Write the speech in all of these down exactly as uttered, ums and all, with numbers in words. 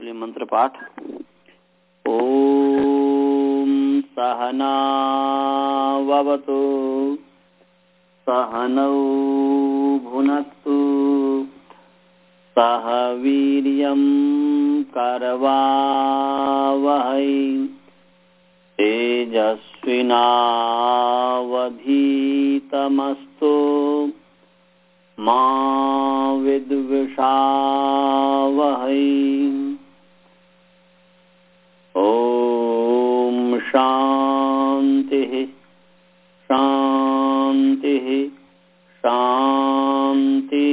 चलिए मंत्र पाठ। ओम सहनावतु सहनौ भुनक्तु सह वीर्यं करवावहै तेजस्विनावधीतमस्तु मा विद्विषावहै। ओम शांति शांति शांति।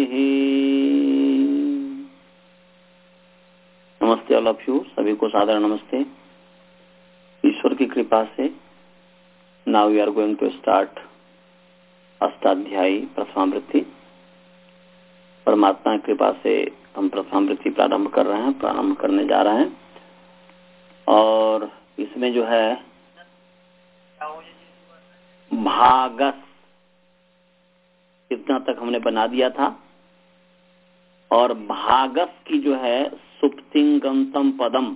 नमस्ते ऑल ऑफ यू, सभी को सादर नमस्ते। ईश्वर की कृपा से now we are going to start अष्टाध्यायी प्रथमावृत्ति। परमात्मा की कृपा से हम प्रथमावृत्ति प्रारंभ कर रहे हैं, प्रारंभ करने जा रहे हैं। और इसमें जो है भागस इतना तक हमने बना दिया था, और भागस की जो है सुप्तिंगंतम पदम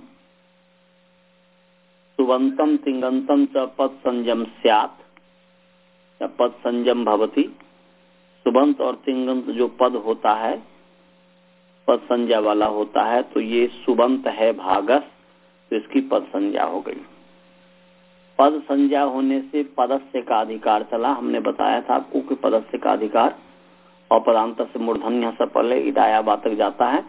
सुबंतम तिंगंतम च पद संयम स्यात् या पद संयम भवति। सुबंत और तिंगंत जो पद होता है पद संज्ञा वाला होता है, तो ये सुबंत है भागस, तो इसकी पद संज्ञा हो गई। पद संज्ञा होने से पदस्य का अधिकार चला। हमने बताया था आपको कि पदस्य का अधिकार और पदांत से मूर्धन्य से पहले इडाया बातक जाता है,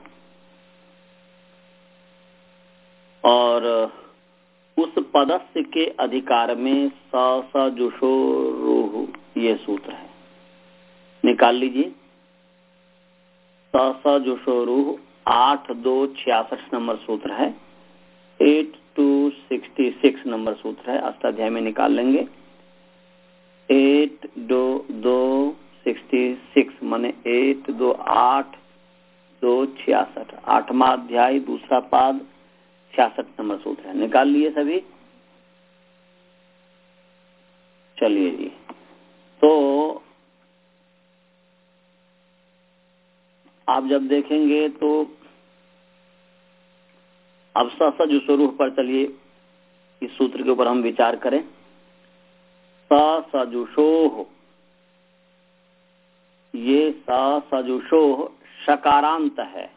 और उस पदस्य के अधिकार में स स जुषो रूह ये सूत्र है, निकाल लीजिए। स स जुषो रूह आठ दो छियासठ नंबर सूत्र है, eight two sixty six number सूत्र है। अष्टाध्याय में निकाल लेंगे। एट दो दो सिक्सटी सिक्स माने एट दो आठ दो छियासठ, आठवां अध्याय दूसरा पाद छियासठ नंबर सूत्र है। निकाल लिए सभी? चलिए जी, तो आप जब देखेंगे तो अब स जुषोरूह पर चलिए, इस सूत्र के ऊपर हम विचार करें। स सजुषोह, ये स सजुषोह शकारांत है।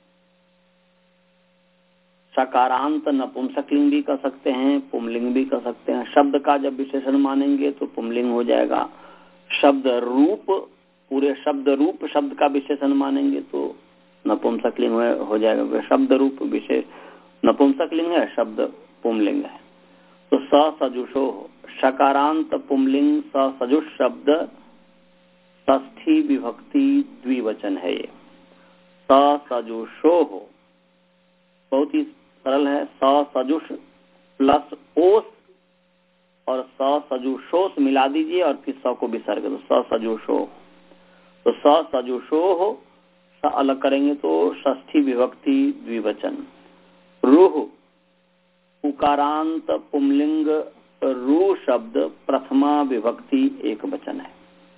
शकारांत नपुंसकलिंग भी कर सकते हैं, पुंलिंग भी कर सकते हैं। शब्द का जब विशेषण मानेंगे तो पुंलिंग हो जाएगा। शब्द रूप, पूरे शब्द रूप शब्द का विशेषण मानेंगे तो नपुंसकलिंग हो जाएगा। शब्द रूप विशेष नपुंसकलिंग है, शब्द पुंलिंग है। तो स सजुषो शकारांत पुंलिंग स सजुष शब्द षष्ठी विभक्ति द्विवचन है। ये स सजुषो बहुत ही सरल है। स सजुष प्लस ओस और स सजुषोस मिला दीजिए और फिर स को विसर्ग दो, स सजुषो। तो स सजुषो स अलग करेंगे तो षष्ठी विभक्ति द्विवचन। रूह उकारांत पुंलिंग रू शब्द प्रथमा विभक्ति एक वचन है,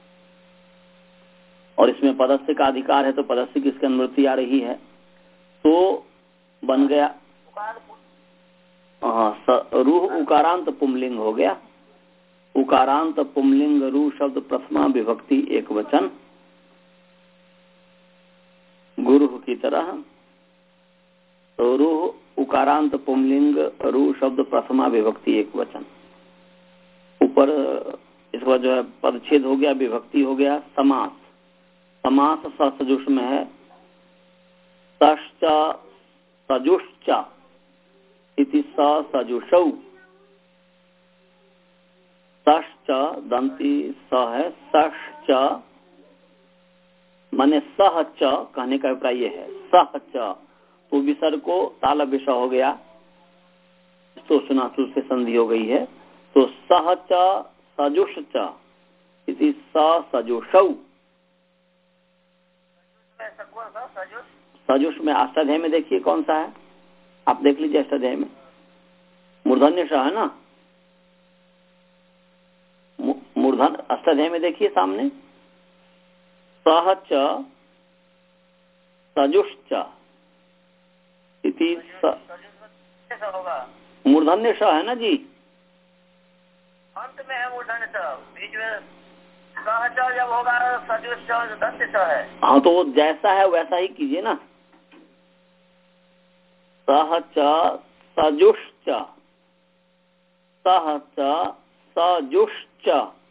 और इसमें पदस्य का अधिकार है, तो पदस्य की इसकी अनुवृत्ति आ रही है, तो बन गया रूह उकारांत पुंलिंग हो गया। उकारांत पुंलिंग रू शब्द प्रथमा विभक्ति एक वचन, गुरु की तरह। तो रूह उकारांत पुंलिंग रू शब्द प्रथमा विभक्ति एक वचन। ऊपर इसका जो है पदच्छेद हो गया, विभक्ति हो गया। समास, समास सजुष में है। तश्च सजुश्च इति स सजुषौ। तश्च दंती स है, सश्च माने सह च कहने का अभिप्राय ये है। सह च तो विसर्ग को ताल विषय हो गया, तो सुनासु से संधि हो गई है। तो सह च सजुष च इति स सजुषौ। सजुष में अष्टाध्याय में देखिए कौन सा है, आप देख लीजिए। अष्टाध्याय में मूर्धन्य स है ना, मूर्धन अष्टाध्याय में देखिए सामने। सह च सजुश्च इति होगा। मूर्धन्य स है ना जी, अंत में है मूर्धन्य स, बीच में सह च जब होगा सजुष च दंत स है। हाँ तो वो जैसा है वैसा ही कीजिए ना। सह च सजुश्च, सह च सजुश्च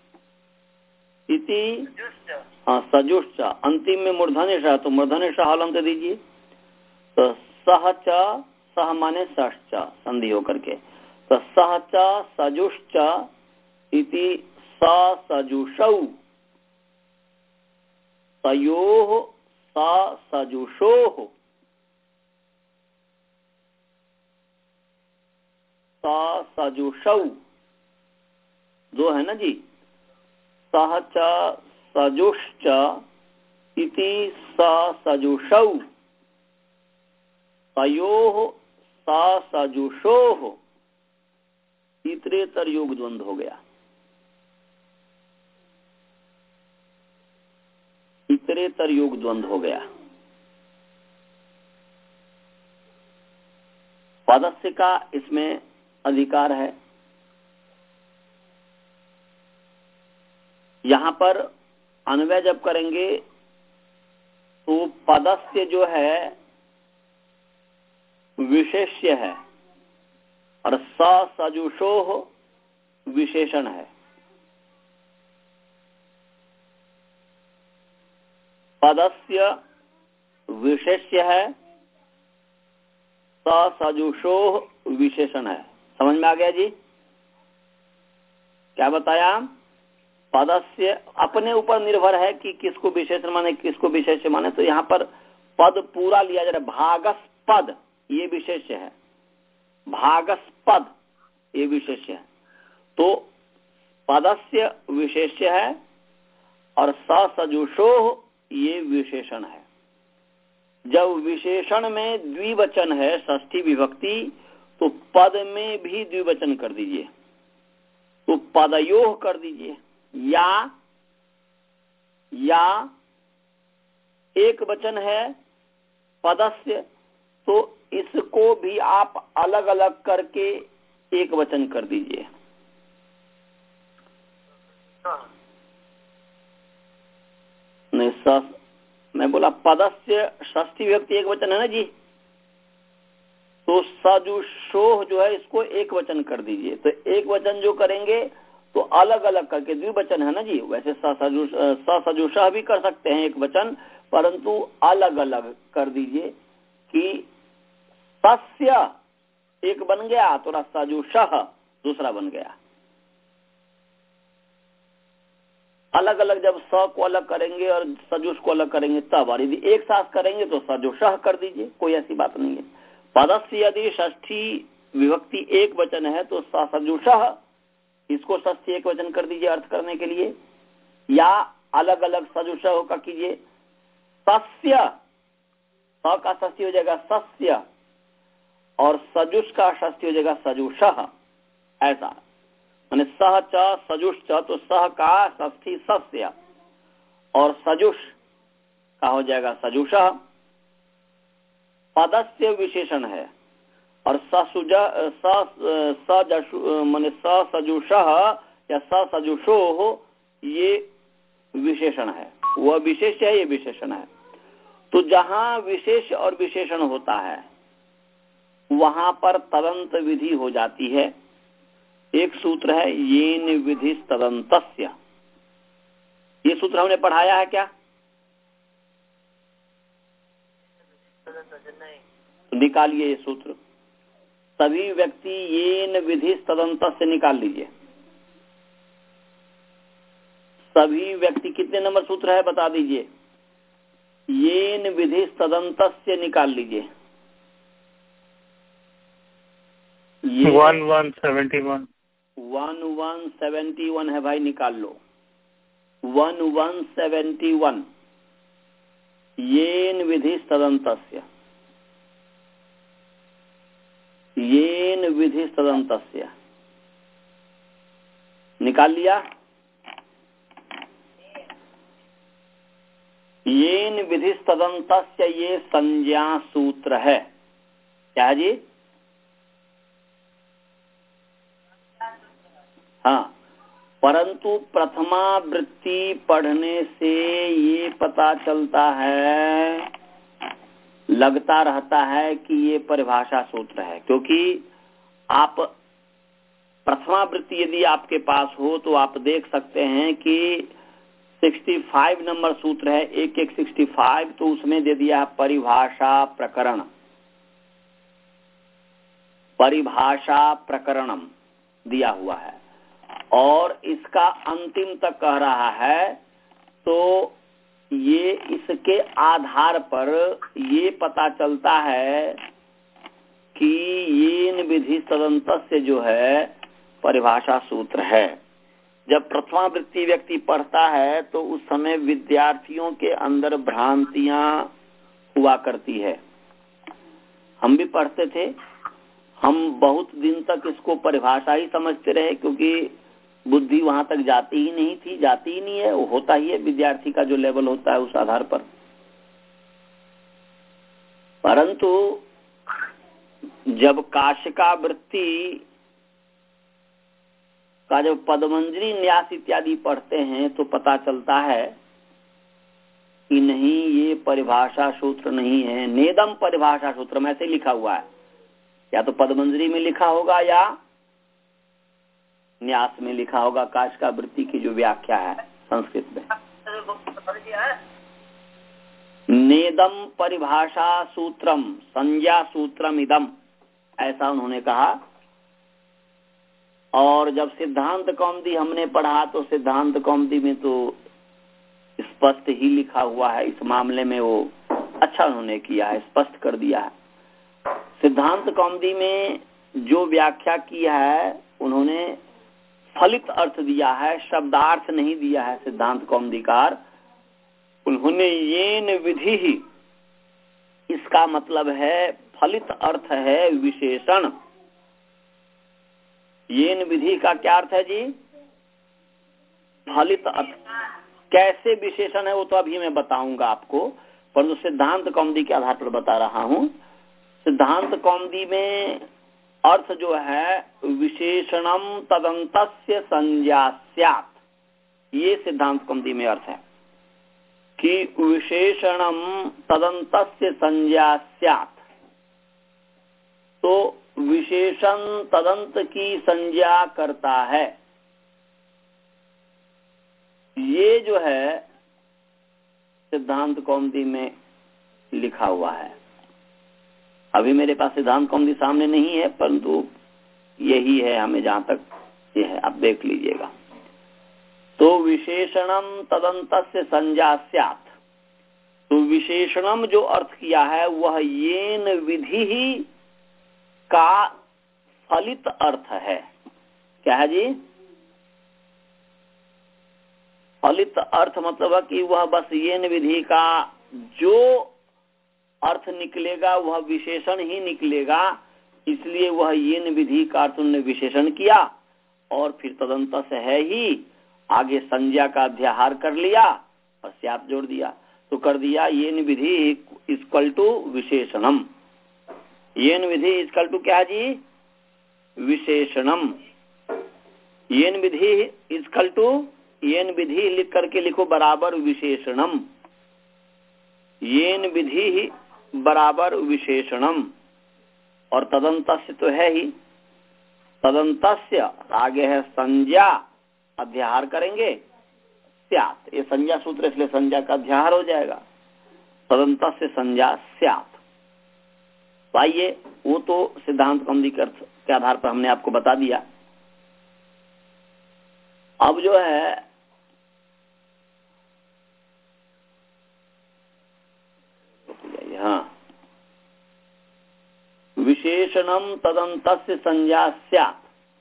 इति, हाँ सजुश्च, अंतिम में मूर्धन्य स, तो मूर्धन्य स हलंत दीजिए। तो सह च, सह माने षष्च संधि होकर के, तो सह च सजुश्च इति स सजुषौ, तयोः स सजुषोः, स सजुषौ, दो है ना जी। सह च सजुश्च इति स सजुषौ, तयोः स सजुषोः, इतरेतर योग द्वंद्व हो गया। इतरेतर योग द्वंद्व हो गया। पदस्य का इसमें अधिकार है। यहाँ पर अन्वय जब करेंगे तो पदस्य जो है विशेष्य है और स सजुषोः विशेषण है। पदस्य विशेष्य है, स सजुषोः विशेषण है। समझ में आ गया जी? क्या बताया? पदस्य अपने ऊपर निर्भर है कि किसको विशेषण माने किसको विशेष्य माने। तो यहाँ पर पद पूरा लिया जा रहा है। भागस्पद ये विशेष्य है, भागस्पद ये विशेष्य है। तो पदस्य विशेष्य है और स सजुषोः ये विशेषण है। जब विशेषण में द्विवचन है, षष्ठी विभक्ति, तो पद में भी द्विवचन कर दीजिए, तो पदयोः कर दीजिए। या या एक वचन है पदस्य, तो इसको भी आप अलग अलग करके एक वचन कर दीजिए। नहीं स, मैं बोला पदस्य षष्ठी विभक्ति एक वचन है ना जी, तो सजुषोः जो है इसको एक वचन कर दीजिए। तो एक वचन जो करेंगे तो अलग अलग करके, द्विवचन है ना जी। वैसे सजुषः भी कर सकते हैं एक वचन, परंतु अलग अलग कर दीजिए कि सस्य एक बन गया तो सजुषः दूसरा बन गया। अलग अलग जब स को अलग करेंगे और सजुष को अलग करेंगे तब, और यदि एक साथ करेंगे तो सजुषः कर दीजिए, कोई ऐसी बात नहीं है। पदस्य यदि षष्ठी विभक्ति एक वचन है तो सजुषः, इसको षष्ठी एक वचन कर दीजिए अर्थ करने के लिए। या अलग अलग सजुषः का कीजिए। सस्य, स का षष्ठी हो जाएगा सस्य और सजुष का षष्ठी हो जाएगा सजुषः। ऐसा माने सह च सजुष च, तो सह का षष्ठी सस्य और सजुष का हो जाएगा सजुषः। पदस्य विशेषण है और ससुज सजु माने सजुषः या सजुषोः ये विशेषण है, वह विशेष है, ये विशेषण है। तो जहां विशेष और विशेषण होता है वहां पर तदंत विधि हो जाती है। एक सूत्र है येन विधि तदंतस्य, ये सूत्र हमने पढ़ाया है क्या? तो निकालिए ये सूत्र। सभी व्यक्ति येन विधि तदंतस्य निकाल लीजिए। सभी व्यक्ति कितने नंबर सूत्र है बता दीजिए। येन विधि तदंतस्य निकाल लीजिए। One one seventy one one one seventy one है भाई, निकाल लो। वन वन सेवेंटी वन येन विधि तदंतस्य, येन विधि तदंतस्य निकाल लिया। येन विधि तदंतस्य ये संज्ञा सूत्र है। क्या जी? हाँ, परंतु प्रथमा वृत्ति पढ़ने से ये पता चलता है, लगता रहता है कि ये परिभाषा सूत्र है, क्योंकि आप प्रथमा वृत्ति यदि आपके पास हो तो आप देख सकते हैं कि पैंसठ नंबर सूत्र है, एक एक सिक्सटी फाइव, तो उसमें दे दिया परिभाषा प्रकरण, परिभाषा प्रकरणम दिया हुआ है, और इसका अंतिम तक कह रहा है। तो ये इसके आधार पर ये पता चलता है कि येन विधि तदंतस्य जो है परिभाषा सूत्र है। जब प्रथमा वृत्ति व्यक्ति पढ़ता है तो उस समय विद्यार्थियों के अंदर भ्रांतियां हुआ करती है। हम भी पढ़ते थे, हम बहुत दिन तक इसको परिभाषा ही समझते रहे, क्योंकि बुद्धि वहां तक जाती ही नहीं थी, जाती ही नहीं है, वो होता ही है विद्यार्थी का जो लेवल होता है उस आधार पर। परंतु जब काशिका वृत्ति का जब पदमंजरी न्यास इत्यादि पढ़ते हैं तो पता चलता है कि नहीं, ये परिभाषा सूत्र नहीं है, नेदम परिभाषा सूत्र में ऐसे लिखा हुआ है, या तो पदमंजरी में लिखा होगा या न्यास में लिखा होगा। काशिका वृत्ति की जो व्याख्या है संस्कृत में, नेदम परिभाषा सूत्रम संज्ञा सूत्रम इदम, ऐसा उन्होंने कहा। और जब सिद्धांत कौमुदी हमने पढ़ा तो सिद्धांत कौमुदी में तो स्पष्ट ही लिखा हुआ है, इस मामले में वो अच्छा उन्होंने किया है, स्पष्ट कर दिया है। सिद्धांत कौमुदी में जो व्याख्या किया है उन्होंने फलित अर्थ दिया है, शब्दार्थ नहीं दिया है। सिद्धांत कौमुदीकार उन्होंने येन विधि ही, इसका मतलब है फलित अर्थ है विशेषण। येन विधि का क्या अर्थ है जी? फलित अर्थ। कैसे विशेषण है वो तो अभी मैं बताऊंगा आपको, परंतु सिद्धांत कौमुदी के आधार पर बता रहा हूं। सिद्धांत कौमुदी में अर्थ जो है विशेषणम तदंतस्य संज्ञा स्यात्, ये सिद्धांत कौमुदी में अर्थ है कि विशेषणम तदंतस्य संज्ञा स्यात्। तो विशेषण तदंत की संज्ञा करता है, ये जो है सिद्धांत कौमुदी में लिखा हुआ है। अभी मेरे पास सिद्धांत कौमुदी सामने नहीं है, परंतु यही है, हमें जहां तक ये है आप देख लीजिएगा। तो विशेषणम तदंतस्य संज्ञा स्यात्, तो विशेषणम जो अर्थ किया है वह येन विधि ही का फलित अर्थ है। क्या है जी? फलित अर्थ मतलब है कि वह बस येन विधि का जो अर्थ निकलेगा वह विशेषण ही निकलेगा, इसलिए वह येन विधि का अर्थ उन्होंने विशेषण किया, और फिर तदंत से है ही आगे संज्ञा का अध्याहार कर लिया और स्यात् जोड़ दिया, तो कर दिया येन विधि इक्वल टू विशेषणम। येन विधि इक्वल टू क्या जी? विशेषणम। येन विधि इक्वल टू, येन विधि लिख करके लिखो बराबर विशेषणम, येन विधि बराबर विशेषणम, और तदंतस्य तो है ही, तदंतस्य आगे है संज्ञा, अध्याहार करेंगे स्यात्, ये संज्ञा सूत्र इसलिए संज्ञा का अध्याहार हो जाएगा, तदंतस्य संज्ञा स्यात्। तो आइए, वो तो सिद्धांत कौमुदी के आधार पर हमने आपको बता दिया। अब जो है हाँ, विशेषणम तदंतस्य संज्ञा स्यात्,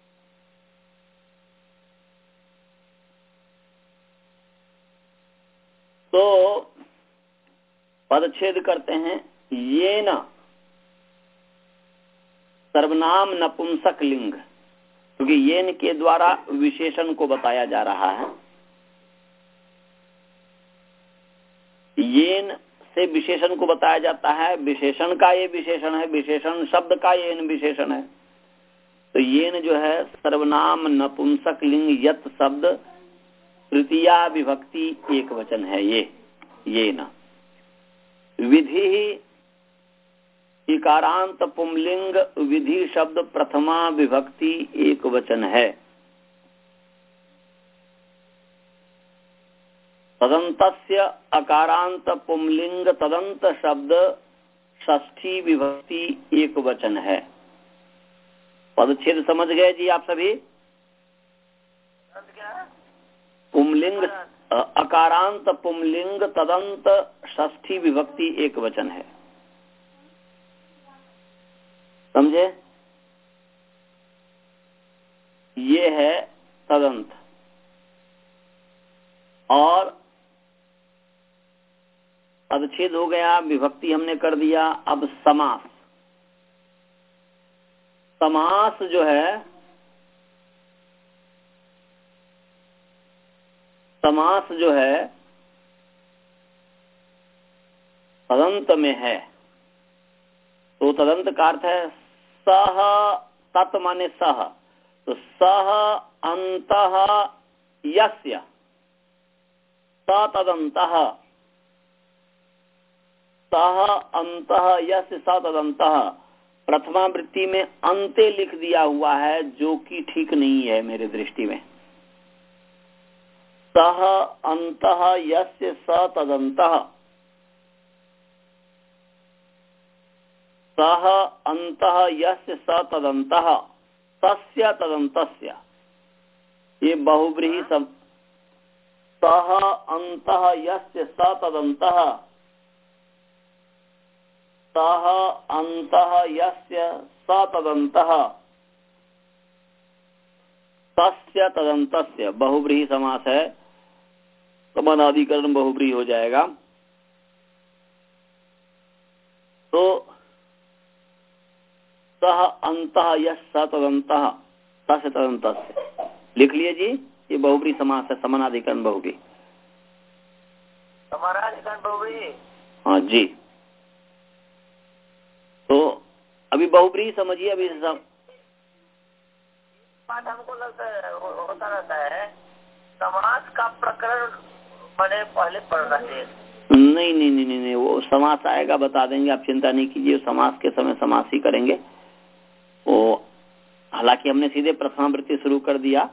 तो पदच्छेद करते हैं। ये न सर्वनाम नपुंसक लिंग, क्योंकि येन के द्वारा विशेषण को बताया जा रहा है। येन से विशेषण को बताया जाता है, विशेषण का ये विशेषण है, विशेषण शब्द का ये विशेषण है। तो येन जो है सर्वनाम नपुंसक लिंग यत शब्द तृतीया विभक्ति एक वचन है। ये ये न विधि इकारांत पुंलिंग विधि शब्द प्रथमा विभक्ति एक वचन है। तदंतस्य अकारांत पुंलिंग तदंत शब्द षष्ठी विभक्ति एक वचन है। पदच्छेद समझ गए जी आप सभी? पुंलिंग अकारांत पुंलिंग तदंत षष्ठी विभक्ति एक वचन है, समझे? ये है तदंत। और पदच्छेद हो गया, विभक्ति हमने कर दिया। अब समास। समास जो है, समास जो है तदंत में है। तो तदंत का अर्थ है सह, तत् माने सह, तो सह अंतः यस्य तदंतः, सह अंतः यस्य तदंतः। प्रथमा वृत्ति में अंते लिख दिया हुआ है, जो कि ठीक नहीं है मेरे दृष्टि में। सह अंतः यस्य तदंतः, सह अंतः यस्य तदंतः तस्य तदंतस्य। ये बहुव्रीहि सब। सह अंतः यस्य तदंतः, सह अंतः यस्य तदंतः तस्य तदंतस्य बहुव्रीहि समास है, तो अनादिकरण बहुव्रीहि हो जाएगा। तो सह अंतः यस्य तदंतः तस्य तदंतस्य लिख लिए जी। ये बहुव्रीहि समास है, समानाधिकरण बहुव्रीहि। समानाधिकरण बहुव्रीहि, हाँ जी। तो अभी बहुव्रीहि समझिए। अभी सब बात हमको लगता है होता रहता है, समास का प्रकरण बड़े पहले पढ़ रहे हैं। नहीं नहीं नहीं नहीं वो समास आएगा, बता देंगे, आप चिंता नहीं कीजिए। समास के समय समास ही करेंगे। वो हालांकि हमने सीधे प्रथम वृत्ति शुरू कर दिया,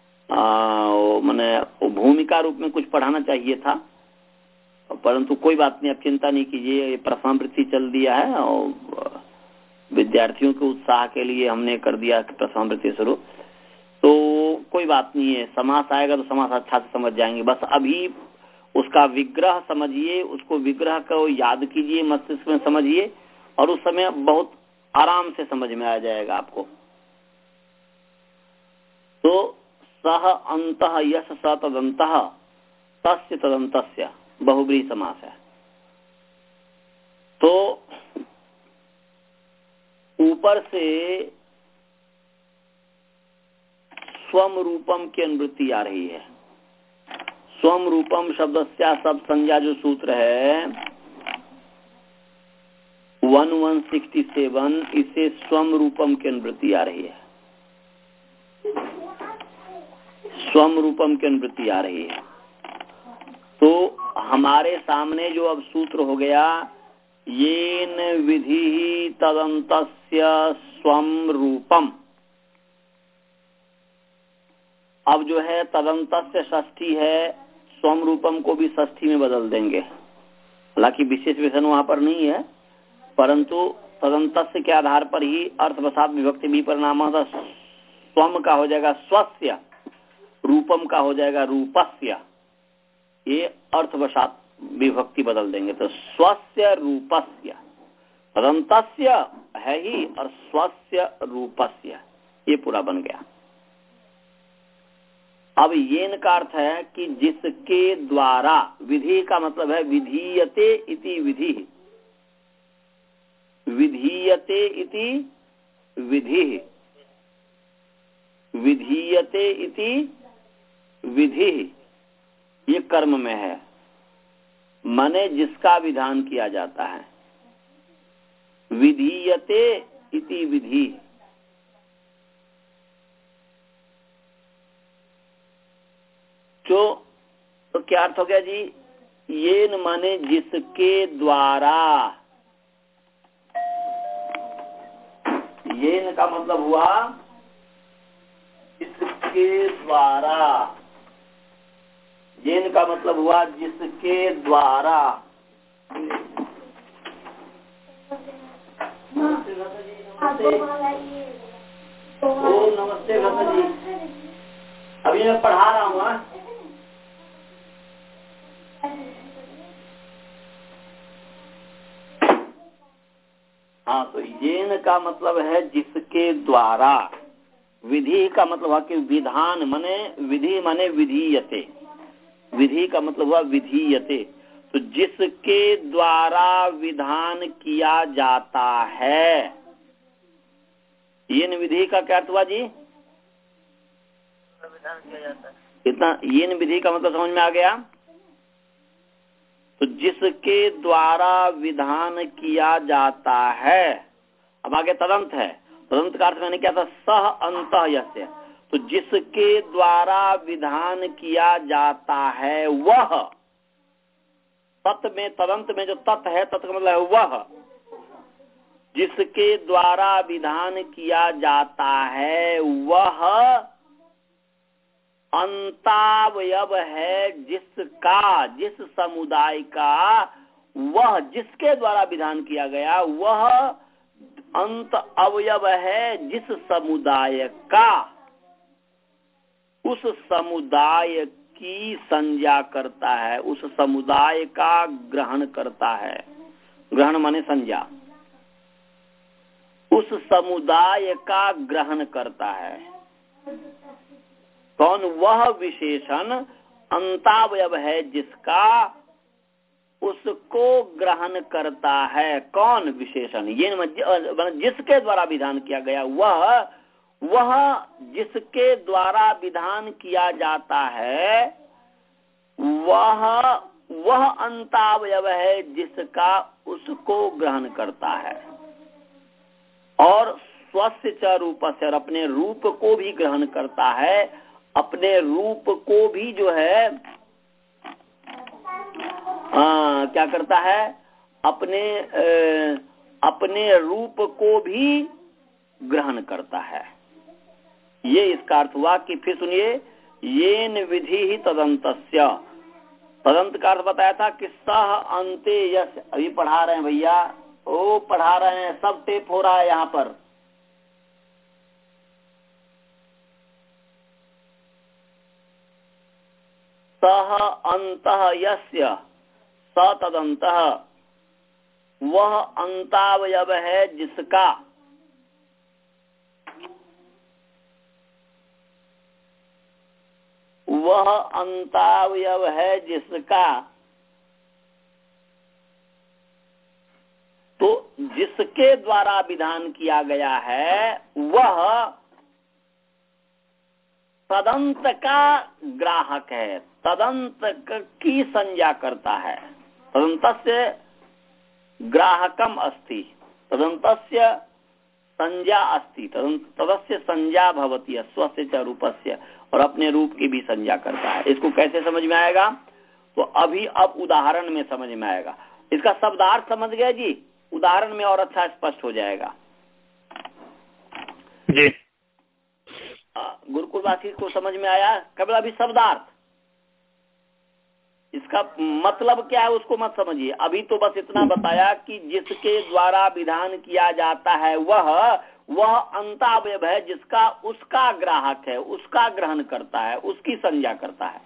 मैंने भूमिका रूप में कुछ पढ़ाना चाहिए था, परंतु कोई बात नहीं, आप चिंता नहीं कीजिए। ये प्रथम वृत्ति चल दिया है और विद्यार्थियों के उत्साह के लिए हमने कर दिया प्रथम वृत्ति शुरू। तो कोई बात नहीं है, समास आएगा तो समास अच्छा से समझ जाएंगे। बस अभी उसका विग्रह समझिए, उसको विग्रह को याद कीजिए, मस्तिष्क में समझिए, और उस समय बहुत आराम से समझ में आ जाएगा आपको। तो सह अंतः यस्य तदंतः तस्य तदंतस्य बहुव्रीहि समास है। तो ऊपर से स्वम रूपम की अनुवृत्ति आ रही है। स्वम रूपम शब्दस्या सब संज्ञा जो सूत्र है ग्यारह सौ सरसठ, इसे स्वम रूपम की अनुवृत्ति आ रही है। स्वम रूपम की अनुवृत्ति आ रही है। तो हमारे सामने जो अब सूत्र हो गया, येन विधि तदंतस्य स्वम रूपम। अब जो है तदंतस्य षष्ठी है, स्वम रूपम को भी षष्ठी में बदल देंगे। हालांकि विशेष विशेषण वहां पर नहीं है, परंतु तदंतस्य के आधार पर ही अर्थवसात विभक्ति भी परिणाम था। स्वम का हो जाएगा स्वस्य, रूपम का हो जाएगा रूपस्य। ये अर्थवसात विभक्ति बदल देंगे। तो स्वस्य रूपस्य, तदंतस्य है ही, और स्वस्य रूपस्य, ये पूरा बन गया। अब येन का अर्थ है कि जिसके द्वारा, विधि का मतलब है विधीयते इति विधि, विधीयते इति विधि, विधीयते इति विधि, ये कर्म में है। माने जिसका विधान किया जाता है। विधीयते इति विधि, जो तो क्या अर्थ हो गया जी? ये न माने जिसके द्वारा, ये न का मतलब हुआ जिसके द्वारा, ये न का मतलब हुआ जिसके द्वारा। नमस्ते ओ नमस्ते भक्त जी, अभी मैं पढ़ा रहा हूँ। हाँ, तो येन का मतलब है जिसके द्वारा, विधि का मतलब हुआ कि विधान माने, विधि माने विधीयते, विधि का मतलब हुआ विधीयते, तो जिसके द्वारा विधान किया जाता है। येन विधि का क्या अर्थ हुआ जी? विधान किया जाता है। इतना येन विधि का मतलब समझ में आ गया? तो जिसके द्वारा विधान किया जाता है। अब आगे तदंत है, तदंत का अर्थ मैंने क्या था? सह अंतः यस्य, तो जिसके द्वारा विधान किया जाता है वह, तत् में तदंत में जो तत् है, तत् का मतलब है वह, जिसके द्वारा विधान किया जाता है वह अंतावयव है, जिसका, जिस समुदाय का, वह जिसके द्वारा विधान किया गया वह अंत अवयव है जिस समुदाय का, उस समुदाय की संज्ञा करता है, उस समुदाय का ग्रहण करता है। ग्रहण माने संज्ञा, उस समुदाय का ग्रहण करता है। कौन? वह विशेषण अंतावयव है जिसका, उसको ग्रहण करता है। कौन विशेषण? ये जिसके द्वारा विधान किया गया वह, वह जिसके द्वारा विधान किया जाता है वह, वह अंतावयव है जिसका उसको ग्रहण करता है। और स्वस्य च रूपस्य, और अपने रूप को भी ग्रहण करता है, अपने रूप को भी जो है आ, क्या करता है? अपने आ, अपने रूप को भी ग्रहण करता है। ये इसका अर्थ हुआ कि, फिर सुनिए, येन विधि ही तदंतस्य, तदंत का अर्थ बताया था कि सह अंते यश। अभी पढ़ा रहे हैं भैया, ओ पढ़ा रहे हैं, सब टेप हो रहा है यहाँ पर। सह अंतः यस्य स तदंतः, वह अंतावयव है जिसका, वह अंतावयव है जिसका, तो जिसके द्वारा विधान किया गया है वह तदंत का ग्राहक है, तदंत की संज्ञा करता है। तदंतस्य ग्राहकम अस्ति, तदंतस्य संज्ञा अस्ति, तदस्य संज्ञा भवति स्वस्य च रूपस्य, और अपने रूप की भी संज्ञा करता है। इसको कैसे समझ में आएगा? तो अभी अब उदाहरण में समझ में आएगा। इसका शब्दार्थ समझ गए जी? उदाहरण में और अच्छा स्पष्ट हो जाएगा जी। गुरुकुलवासी को समझ में आया? केवल अभी शब्दार्थ, इसका मतलब क्या है उसको मत समझिए। अभी तो बस इतना बताया कि जिसके द्वारा विधान किया जाता है वह, वह अंतावयव है जिसका, उसका ग्राहक है, उसका ग्रहण करता है, उसकी संज्ञा करता है।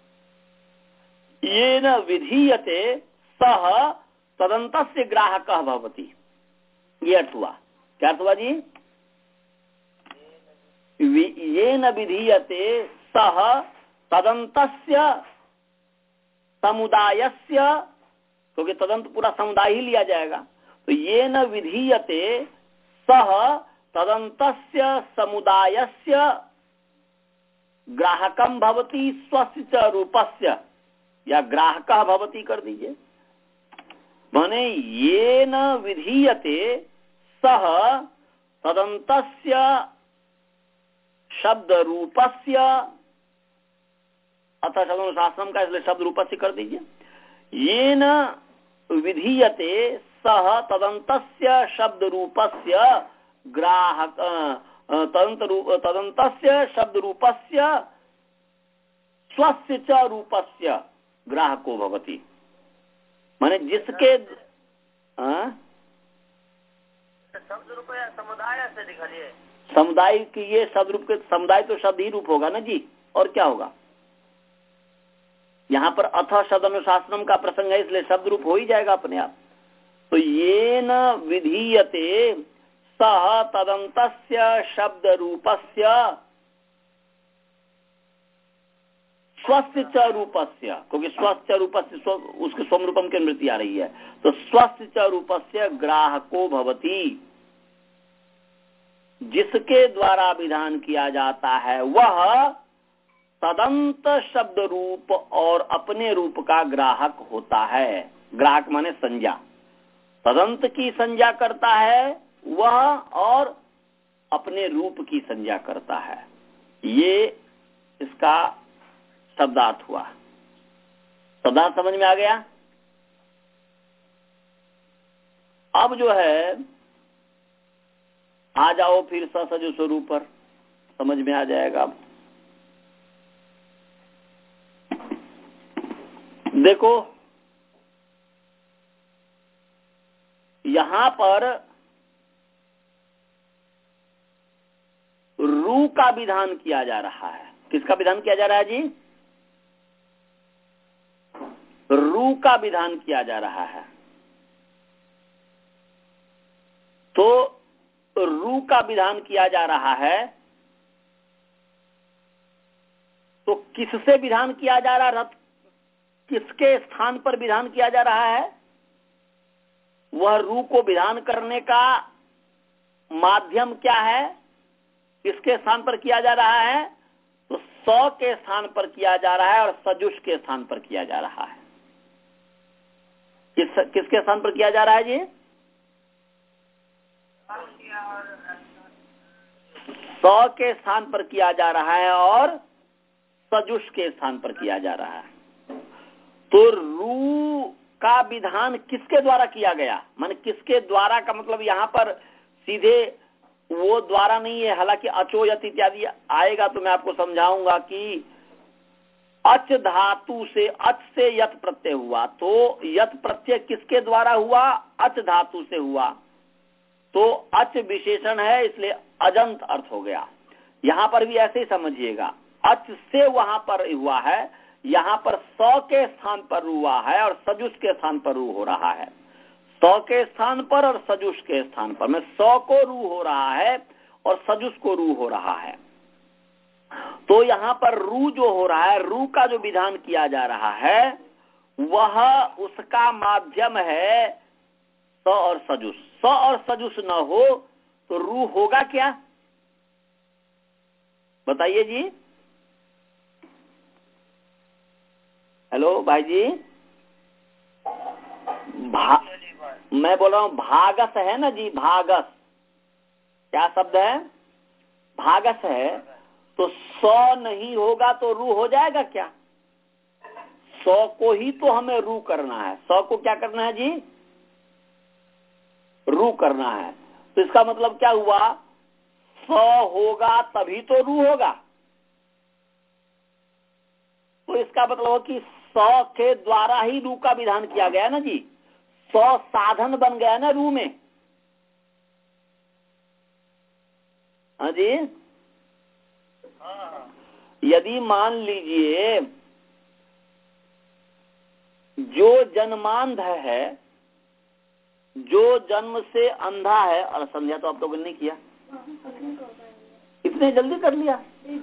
येन विधीयते सह तदंतस्य ग्राहकः भवति, ये अर्थ हुआ। क्या अर्थ हुआ जी? येन विधीयते सह तदंतस्य समुदायस्य, क्योंकि तदंत पूरा समुदाय ही लिया जाएगा, तो येन विधीयते सह तदंतस्य समुदायस्य ग्राहकम भवति स्वस्य च रूपस्य, या ग्राहकः भवति कर दीजिए। माने ये न विधीयते सह तदन्तस्य शब्द रूपस्य, अतः शब्द शास्त्रम का इसलिए शब्द रूपस्य कर दीजिए। ये न विधीयते सह तदन्तस्य शब्द रूपस्य ग्राहक तदंत रूप तदन्तस्य शब्द रूपस्य स्वस्य च रूपस्य ग्राहको भवति। माने जिसके शब्द रूप या समुदाय से दिखाइए। समुदाय की ये शब्द रूप के, समुदाय तो शब्द ही रूप होगा ना जी, और क्या होगा। यहाँ पर अथ शब्द अनुशासनम का प्रसंग है, इसलिए शब्द रूप हो ही जाएगा अपने आप। तो ये न विधीयते सह तदन्तस्य शब्द रूपस्य स्वस्य च रूपस्य, क्योंकि स्वस्य रूपस्य स्व, उसके स्वम रूपम की अनुवृत्ति आ रही है, तो स्वस्य च रूपस्य ग्राहको भवति, जिसके द्वारा विधान किया जाता है वह तदंत शब्द रूप और अपने रूप का ग्राहक होता है। ग्राहक माने संज्ञा, तदंत की संज्ञा करता है वह और अपने रूप की संज्ञा करता है। ये इसका शब्दार्थ हुआ। शब्दार्थ समझ में आ गया। अब जो है आ जाओ फिर ससज स्वरूप पर, समझ में आ जाएगा। देखो यहां पर रू का विधान किया जा रहा है। किसका विधान किया जा रहा है जी? रू का विधान किया जा रहा है। तो रू का विधान किया जा रहा है तो किससे विधान किया जा रहा है? किसके स्थान पर विधान किया जा रहा है? वह रू को विधान करने का माध्यम क्या है? किसके स्थान पर किया जा रहा है? तो सौ के स्थान पर किया जा रहा है और सजुष के स्थान पर किया जा रहा है। किस किसके स्थान पर किया जा रहा है जी? सौ के स्थान पर किया जा रहा है और सजुष के स्थान पर किया जा रहा है। तो रू का विधान किसके द्वारा किया गया? माने किसके द्वारा का मतलब यहाँ पर सीधे वो द्वारा नहीं है, हालांकि अचो यत इत्यादि आएगा तो मैं आपको समझाऊंगा कि अच धातु से अच से यत प्रत्यय हुआ, तो यत प्रत्यय किसके द्वारा हुआ? अच धातु से हुआ, तो अच विशेषण है इसलिए अजंत अर्थ हो गया। यहाँ पर भी ऐसे ही समझिएगा, अच से वहां पर हुआ है, यहाँ पर सौ के स्थान पर रू हुआ है और सजुष के स्थान पर रू हो रहा है। सौ के स्थान पर और सजुष के स्थान पर में सौ को रू हो रहा है और सजुष को रू हो रहा है। तो यहाँ पर रू जो हो रहा है, रू का जो विधान किया जा रहा है वह उसका माध्यम है स और सजुष। स और सजुष न हो तो रू होगा क्या? बताइए जी। हेलो भाई जी, भा मैं बोल रहा हूँ भागस है ना जी, भागस क्या शब्द है? भागस है। तो सौ नहीं होगा तो रू हो जाएगा क्या? सौ को ही तो हमें रू करना है। सौ को क्या करना है जी? रू करना है। तो इसका मतलब क्या हुआ? सौ होगा तभी तो रू होगा। तो इसका मतलब हो कि सौ के द्वारा ही रू का विधान किया गया ना जी। सौ साधन बन गया ना रू में। हाँ जी। यदि मान लीजिए जो जन्मांध है, जो जन्म से अंधा है, और संध्या तो आप लोगों ने नहीं किया, इतने जल्दी कर लिया।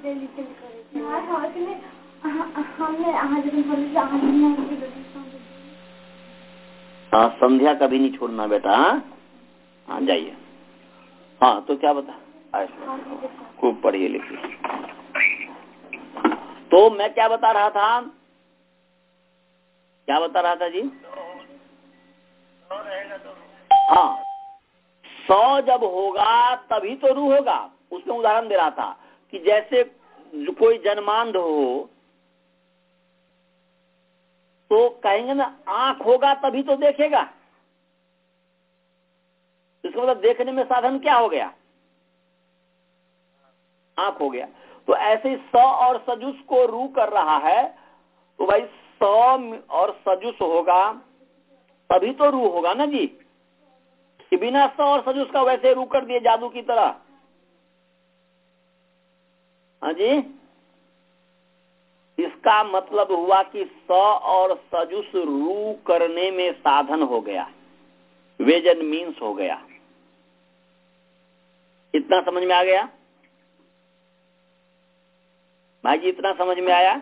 हाँ, संध्या कभी नहीं छोड़ना बेटा। हाँ हाँ जाइए। हाँ तो क्या बता, खूब पढ़िए लिखिए। तो मैं क्या बता रहा था, क्या बता रहा था जी? रहेगा तो हाँ, सौ जब होगा तभी तो रू होगा। उसमें उदाहरण दे रहा था कि जैसे जो कोई जन्मांध हो तो कहेंगे ना आंख होगा तभी तो देखेगा। इसका मतलब देखने में साधन क्या हो गया? आंख हो गया। तो ऐसे ही स और सजुस को रू कर रहा है, तो भाई स और सजुस होगा तभी तो रू होगा ना जी, कि बिना स और सजुस का वैसे रू कर दिए जादू की तरह। हाँ जी, इसका मतलब हुआ कि स और सजुस रू करने में साधन हो गया, वेजन मीन्स हो गया। इतना समझ में आ गया भाई जी? इतना समझ में आया?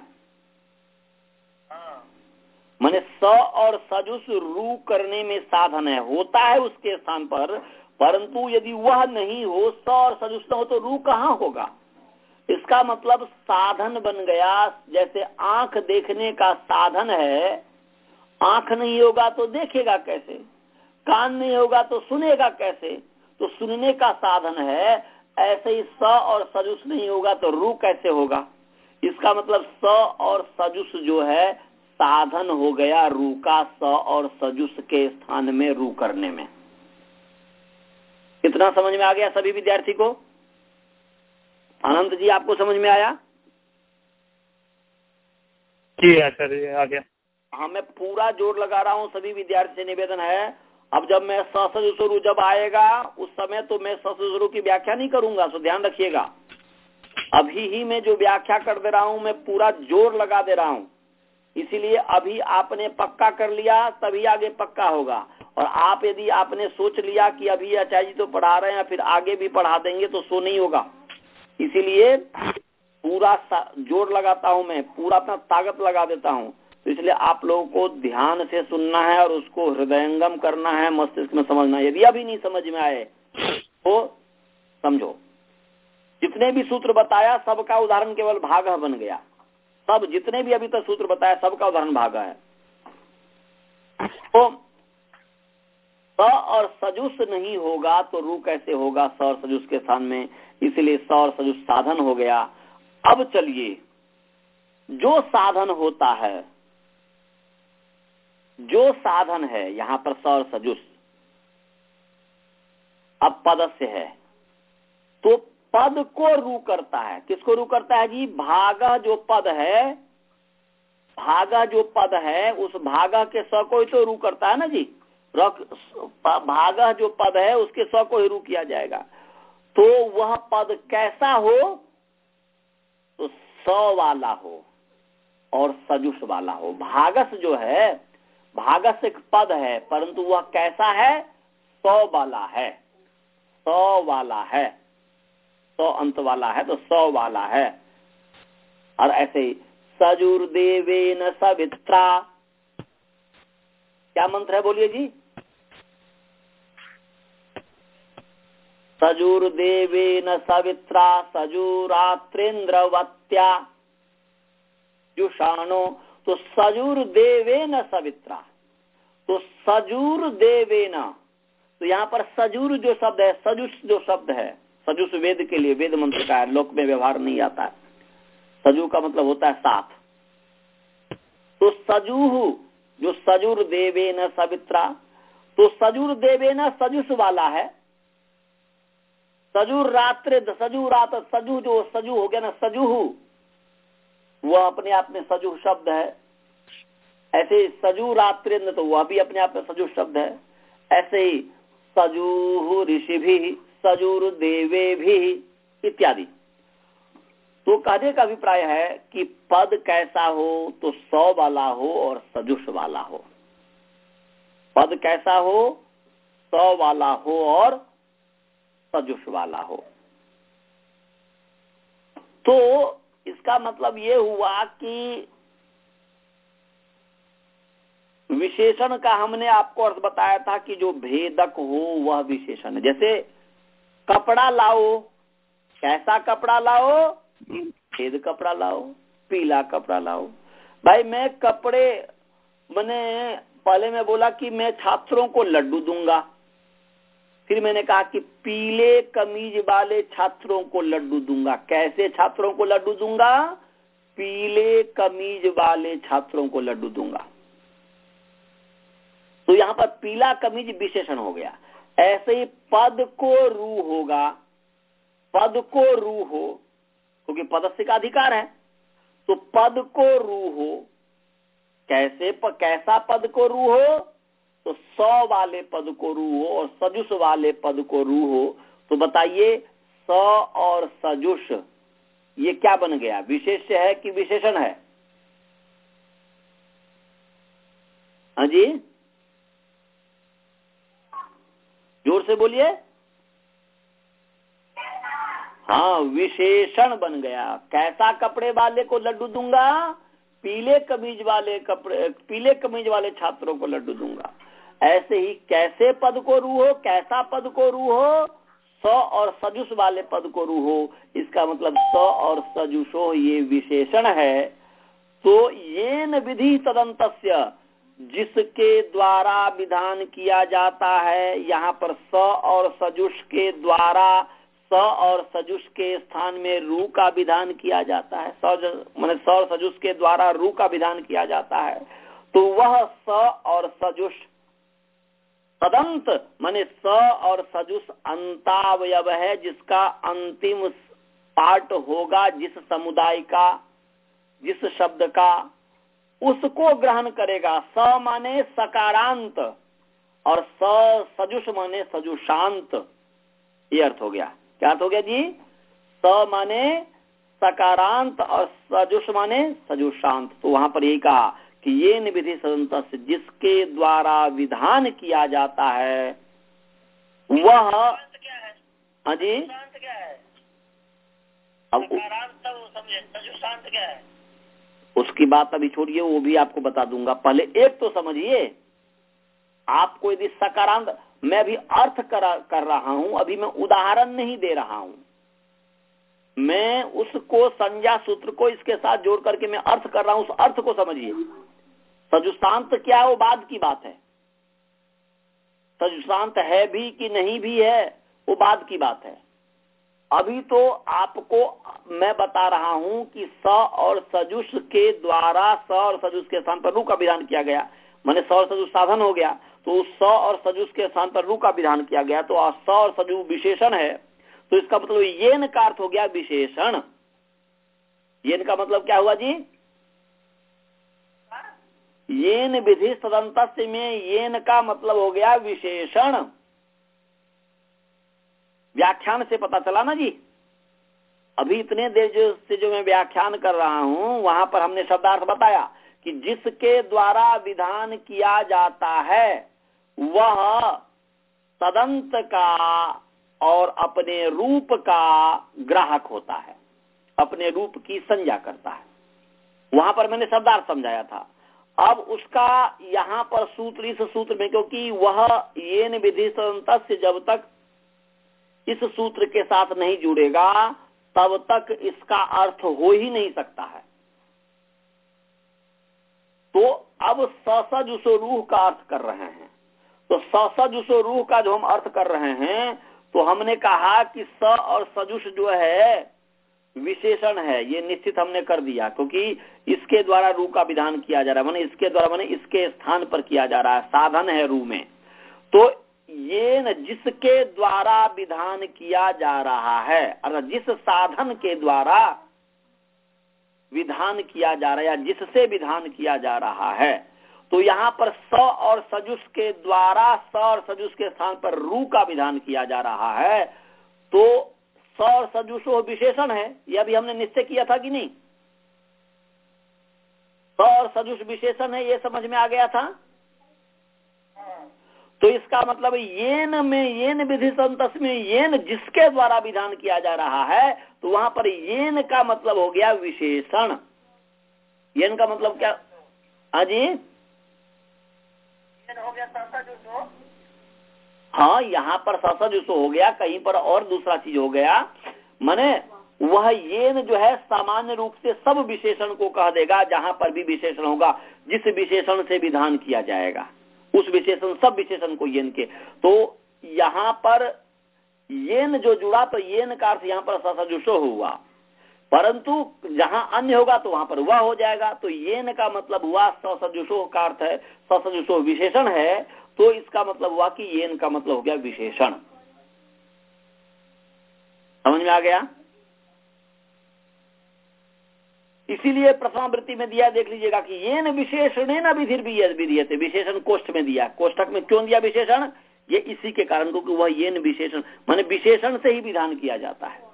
माने स और सजुस रू करने में साधन है, होता है उसके स्थान पर, परंतु यदि वह नहीं हो, स और सजुस न हो, तो रू कहाँ होगा? इसका मतलब साधन बन गया। जैसे आंख देखने का साधन है, आंख नहीं होगा तो देखेगा कैसे? कान नहीं होगा तो सुनेगा कैसे? तो सुनने का साधन है। ऐसे ही स और सजुस नहीं होगा तो रू कैसे होगा? इसका मतलब स और सजुस जो है साधन हो गया रू का, स और सजुस के स्थान में रू करने में। कितना समझ में आ गया सभी विद्यार्थी को? अनंत जी, आपको समझ में आया? जी आचार्य, आ गया। हाँ, मैं पूरा जोर लगा रहा हूँ। सभी विद्यार्थी से निवेदन है, अब जब मैं स सजुस रू जब आएगा उस समय तो मैं स सजुस रू की व्याख्या नहीं करूंगा, तो ध्यान रखिएगा। अभी ही मैं जो व्याख्या कर दे रहा हूँ मैं पूरा जोर लगा दे रहा हूँ, इसीलिए अभी आपने पक्का कर लिया तभी आगे पक्का होगा। और आप यदि आपने सोच लिया कि अभी आचार्य जी तो पढ़ा रहे हैं फिर आगे भी पढ़ा देंगे, तो सो नहीं होगा। इसीलिए पूरा जोर लगाता हूं, मैं पूरा अपना ताकत लगा देता हूं। तो इसलिए आप लोगों को ध्यान से सुनना है और उसको हृदयंगम करना है, मस्तिष्क में समझना है। यदि अभी नहीं समझ में आए तो समझो, जितने भी सूत्र बताया सबका उदाहरण केवल भाग बन गया। सब जितने भी अभी तक सूत्र बताया सबका उदाहरण भाग है। तो स और सजुस नहीं होगा तो रू कैसे होगा स और सजुस के स्थान में? इसलिए स और सजुस साधन हो गया। अब चलिए, जो साधन होता है, जो साधन है यहां पर स और सजुस, अब पद से है तो पद को रू करता है। किसको रू करता है जी? भागा जो पद है, भागा जो पद है उस भागा के स को ही तो रू करता है ना जी। भागा जो पद है उसके स को ही रू किया जाएगा। तो वह पद कैसा हो? तो स वाला हो और सजुस वाला हो। भागस जो है, भागस एक पद है परंतु वह कैसा है? सौ वाला है, सौ वाला है, सौ अंत वाला है, तो सौ वाला है। और ऐसे ही सजुर्देवेन सवित्रा, क्या मंत्र है बोलिए जी? सजुर्देवेन सवित्रा सजुरात्रेन्द्रवत्या जुषाणो। तो सजुर्देवेन सवित्रा, तो सजुर देवेन, तो यहाँ पर सजुर जो शब्द है, सजुस जो शब्द है, सजुस वेद के लिए, वेद मंत्र का है, लोक में व्यवहार नहीं आता है। सजु का मतलब होता है साथ। तो सजुहु जो सजुर देवेन सवित्रा, तो सजुर देवेन सजुस वाला है। सजुर रात्रे, सजु रात, सजु जो सजु हो गया ना, सजुहु वह अपने आप में सजु शब्द है। ऐसे सजु रात्रेंद्र, तो वह भी अपने आप में सजु शब्द है। ऐसे ही सजुहु ऋषि भी, सजुर देवे भी इत्यादि। तो कहने का अभिप्राय है कि पद कैसा हो? तो सौ वाला हो और सजुस वाला हो। पद कैसा हो? सौ वाला हो और सजुस वाला हो। तो इसका मतलब ये हुआ कि विशेषण का हमने आपको अर्थ बताया था कि जो भेदक हो वह विशेषण है। जैसे कपड़ा लाओ, कैसा कपड़ा लाओ? भेद कपड़ा लाओ, पीला कपड़ा लाओ। भाई मैं कपड़े मैंने पहले मैं बोला कि मैं छात्रों को लड्डू दूंगा, फिर मैंने कहा कि पीले कमीज वाले छात्रों को लड्डू दूंगा। कैसे छात्रों को लड्डू दूंगा? पीले कमीज वाले छात्रों को लड्डू दूंगा। तो यहां पर पीला कमीज विशेषण हो गया। ऐसे ही पद को रू होगा, पद को रू हो, क्योंकि पदस्य का अधिकार है, तो पद को रू हो। कैसे प, कैसा पद को रू हो? तो स वाले पद को रू हो और सजुष वाले पद को रू हो। तो बताइए स और सजुष ये क्या बन गया? विशेष्य है कि विशेषण है? हाँ जी, जोर से बोलिए। हाँ, विशेषण बन गया। कैसा कपड़े वाले को लड्डू दूंगा? पीले कमीज वाले कपड़े, पीले कमीज वाले छात्रों को लड्डू दूंगा। ऐसे ही कैसे पद को रू हो, कैसा पद को रू हो? स और सजुष वाले पद को रू हो। इसका मतलब स और सजुषो ये विशेषण है। तो येन विधि तदंतस्य, जिसके द्वारा विधान किया जाता है, यहाँ पर स और सजुष के द्वारा, स और सजुष के स्थान में रू का विधान किया जाता है। माने स और सजुष के द्वारा रू का विधान किया जाता है। तो वह स और सजुष तदंत माने स और सजुष अंतावयव है, जिसका अंतिम पार्ट होगा जिस समुदाय का, जिस शब्द का, उसको ग्रहण करेगा। स माने सकारांत और स सजुष माने सजुषांत। ये अर्थ हो गया। क्या अर्थ हो गया जी? स माने सकारांत और सजुष माने सजुषांत। तो वहां पर यही कहा कि ये निविधि सदंतस्य, जिसके द्वारा विधान किया जाता है वह। हाँ जी, क्या है? अब सजुषांत क्या है? उसकी बात अभी छोड़िए, वो भी आपको बता दूंगा। पहले एक तो समझिए, आपको यदि सकारांत, मैं अभी अर्थ कर, कर रहा हूं, अभी मैं उदाहरण नहीं दे रहा हूं। मैं उसको संज्ञा सूत्र को इसके साथ जोड़ करके मैं अर्थ कर रहा हूं। उस अर्थ को समझिए। सजुषांत क्या है वो बाद की बात है। सजुषांत है भी कि नहीं भी है वो बाद की बात है। अभी तो आपको मैं बता रहा हूं कि स और सजुष के द्वारा, स और सजुष के स्थान पर रू का विधान किया गया। माने स और सजुष साधन हो गया, तो उस स और सजुष के स्थान पर रू का विधान किया गया। तो स और सजु विशेषण है, तो इसका मतलब येन का अर्थ हो गया विशेषण। येन का मतलब क्या हुआ जी? येन विधि तदंतस्य में येन का मतलब हो गया विशेषण। व्याख्यान से पता चला ना जी। अभी इतने देर जो से जो मैं व्याख्यान कर रहा हूं, वहां पर हमने शब्दार्थ बताया कि जिसके द्वारा विधान किया जाता है वह तदंत का और अपने रूप का ग्राहक होता है, अपने रूप की संज्ञा करता है। वहां पर मैंने शब्दार्थ समझाया था। अब उसका यहाँ पर सूत्र, इस सूत्र में, क्योंकि वह येन विधि तदंतस्य जब तक इस सूत्र के साथ नहीं जुड़ेगा तब तक इसका अर्थ हो ही नहीं सकता है। तो अब ससजुषो रूह का अर्थ कर रहे हैं। तो ससजुषो रूह का जो हम अर्थ कर रहे हैं, तो हमने कहा कि स और सजुष जो है विशेषण है, ये निश्चित हमने कर दिया, क्योंकि इसके द्वारा रू का विधान किया जा रहा है। माने इसके द्वारा, माने इसके स्थान पर किया जा रहा है, साधन है रू में। तो ये न जिसके द्वारा विधान किया जा रहा है, अर्थात जिस साधन के द्वारा विधान किया जा रहा है या जिससे विधान किया जा रहा है, तो यहाँ पर स और सजुष के द्वारा, स और सजुष के स्थान पर रू का विधान किया जा रहा है। तो स और सजुषो विशेषण है, यह भी हमने निश्चय किया था कि नहीं? स और सजुष विशेषण है, ये समझ में आ गया था। तो इसका मतलब येन में, येन विधि तदंतस्य में येन जिसके द्वारा विधान किया जा रहा है, तो वहां पर येन का मतलब हो गया विशेषण। येन का मतलब क्या? हाँ जी, हो गया ससजुषो। हाँ, यहाँ पर ससजुषो हो गया, कहीं पर और दूसरा चीज हो गया। माने वह येन जो है सामान्य रूप से सब विशेषण को कह देगा, जहां पर भी विशेषण होगा, जिस विशेषण से विधान किया जाएगा उस विशेषण, सब विशेषण को येन के। तो यहाँ पर येन जो जुड़ा तो येन का अर्थ यहाँ पर ससजुषो हुआ, परंतु जहां अन्य होगा तो वहां पर वह हो जाएगा। तो येन का मतलब हुआ ससजुषो का अर्थ है, ससजुषो विशेषण है, तो इसका मतलब हुआ कि येन का मतलब हो गया विशेषण। समझ में आ गया? इसीलिए प्रथमावृत्ति में दिया, देख लीजिएगा कि येन विशेषणेन विधिर विधीयते, विशेषण कोष्ठ में दिया। कोष्ठक में क्यों दिया विशेषण? ये इसी के कारण, क्योंकि वह येन विशेषण माने विशेषण से ही विधान किया जाता है।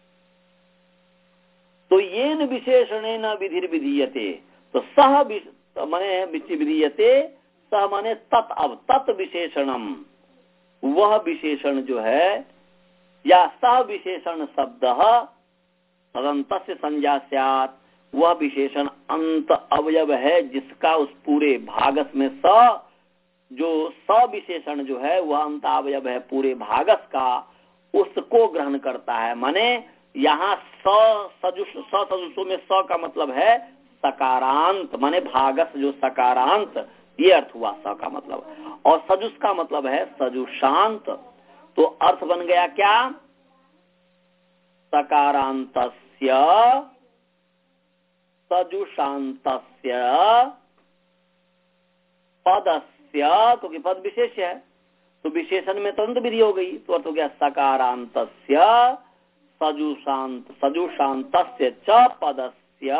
तो येन विशेषणेन विधिर विधीयते, तो सह माने विधीयते, सह माने तत्, अब तत् विशेषणम, वह विशेषण जो है, या सह विशेषण शब्द तदंतस्य संज्ञा स्यात्, वह विशेषण अंत अवयव है जिसका उस पूरे भागस में स, जो स विशेषण जो है वह अंत अवयव है पूरे भागस का, उसको ग्रहण करता है। माने यहाँ स सजुष, स सजुषों में स का मतलब है सकारांत, माने भागस जो सकारांत, ये अर्थ हुआ स का मतलब। और सजुष का मतलब है सजुषांत। तो अर्थ बन गया क्या? सकारांतस्य सजुषांतस्य पदस्य, क्योंकि पद विशेष है तो विशेषण में तुरंत विधि हो गई, तो अर्थ हो गया सकारांतस्य सजुषांत सजुषांतस्य च पदस्य।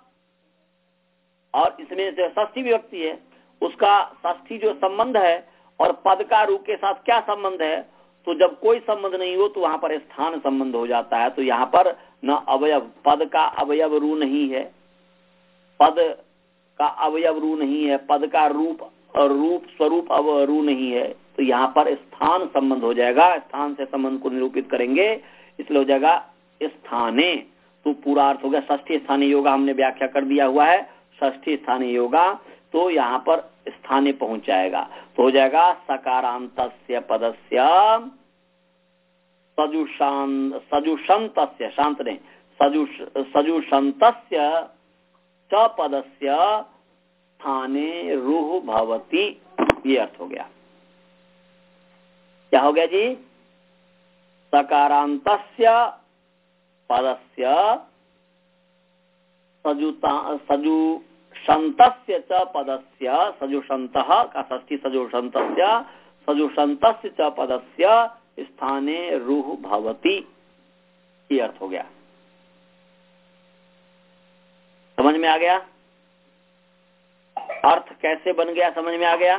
और इसमें जो षष्ठी विभक्ति है उसका षष्ठी जो संबंध है और पद का रू के साथ क्या संबंध है, तो जब कोई संबंध नहीं हो तो वहां पर स्थान संबंध हो जाता है। तो यहाँ पर न अवयव, पद का अवयव रू नहीं है, पद का अवयव रू नहीं है, पद का रूप और रूप स्वरूप अव रू नहीं है, तो यहाँ पर स्थान संबंध हो जाएगा। स्थान से संबंध को निरूपित करेंगे, इसलिए हो जाएगा स्थाने। तो पूरा अर्थ हो गया षष्ठी स्थानीय योगा, हमने व्याख्या कर दिया हुआ है षष्ठी स्थानीय योगा, तो यहाँ पर स्थाने पहुंच जाएगा। तो हो जाएगा सकारांतस्य पदस्य सजुषां सजुषंतस्य, शांत ने, सजुष सजुषंतस्य च पदस्य स्थाने रूह भवति, ये अर्थ हो गया। क्या हो गया जी? सकारांतस्य पदस्य सजुता सजुषंतस्य च पदस्य, सजुषंतः का षष्ठी सजुषंतस्य, सजुषंतस्य च पदस्य स्थाने रूह भवति, ये अर्थ हो गया। समझ में आ गया? अर्थ कैसे बन गया समझ में आ गया?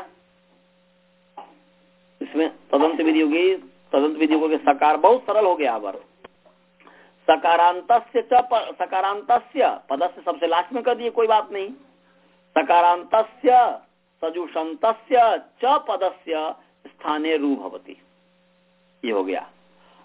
इसमें तदंत विधि होगी, तदंत विधि होगी, सकार बहुत सरल हो गया। अब सकारांतस्य च सकारांतस्य पदस्य सबसे लास्ट में कर दिए, कोई बात नहीं। सकारांतस्य सजुषंतस्य च पदस्य स्थाने रू भवति, ये हो गया।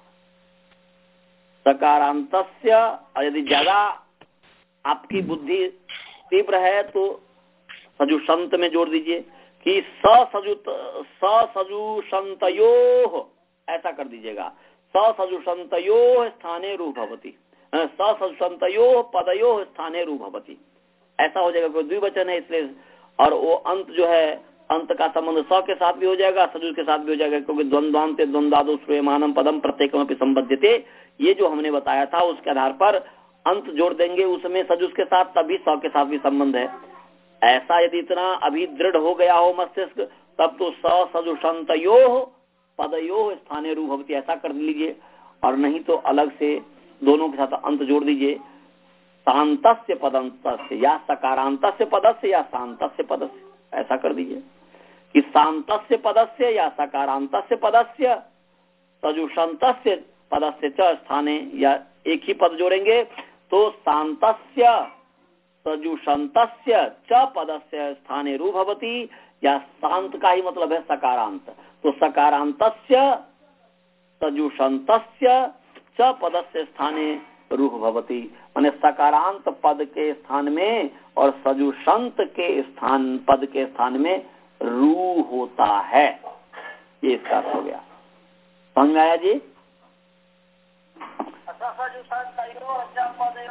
सकारांतस्य, यदि ज्यादा आपकी बुद्धि तीव्र है तो सजुषंत में जोड़ दीजिए कि स सजुत स सजुषंतयोः, ऐसा कर दीजिएगा। स सजुषंतयोः स्थाने रू भवति, स सजुषंतयोः पदयोः स्थाने रू भवति, ऐसा हो जाएगा। कोई द्विवचन है इसलिए, और वो अंत जो है, अंत का संबंध स के साथ भी हो जाएगा, सजुष के साथ भी हो जाएगा, क्योंकि द्वंद्वान्ते द्वंद्वादो श्रूयमानम पदम प्रत्येकमपि संबध्यते, ये जो हमने बताया था उसके आधार पर अंत जोड़ देंगे उसमें सजुष के साथ, तभी स के साथ भी संबंध है। ऐसा यदि इतना अभी दृढ़ हो गया हो मस्तिष्क, तब तो स सजुषंतयोः पदयोः स्थाने रू भवति ऐसा कर लीजिए, और नहीं तो अलग से दोनों के साथ अंत जोड़ दीजिए। शांतस्य पदंतस्य, या सकारांतस्य पदस्य या शांतस्य पदस्य, ऐसा कर दीजिए कि शांतस्य पदस्य या सकारांतस्य पदस्य सजुषंतस्य पदस्य च स्थाने, या एक ही पद जोड़ेंगे तो शांतस्य सजुषंतस्य च पदस्य स्थाने रू भवति, या शांत का ही मतलब है सकारांत, तो सकारांतस्य सजुषंतस्य च पदस्य स्थाने रू भवति, माने सकारांत पद के स्थान में और सजुषंत के स्थान पद के स्थान में रू होता है। ये इसका हो गया। समझ में आया जी? सजुषंतयोः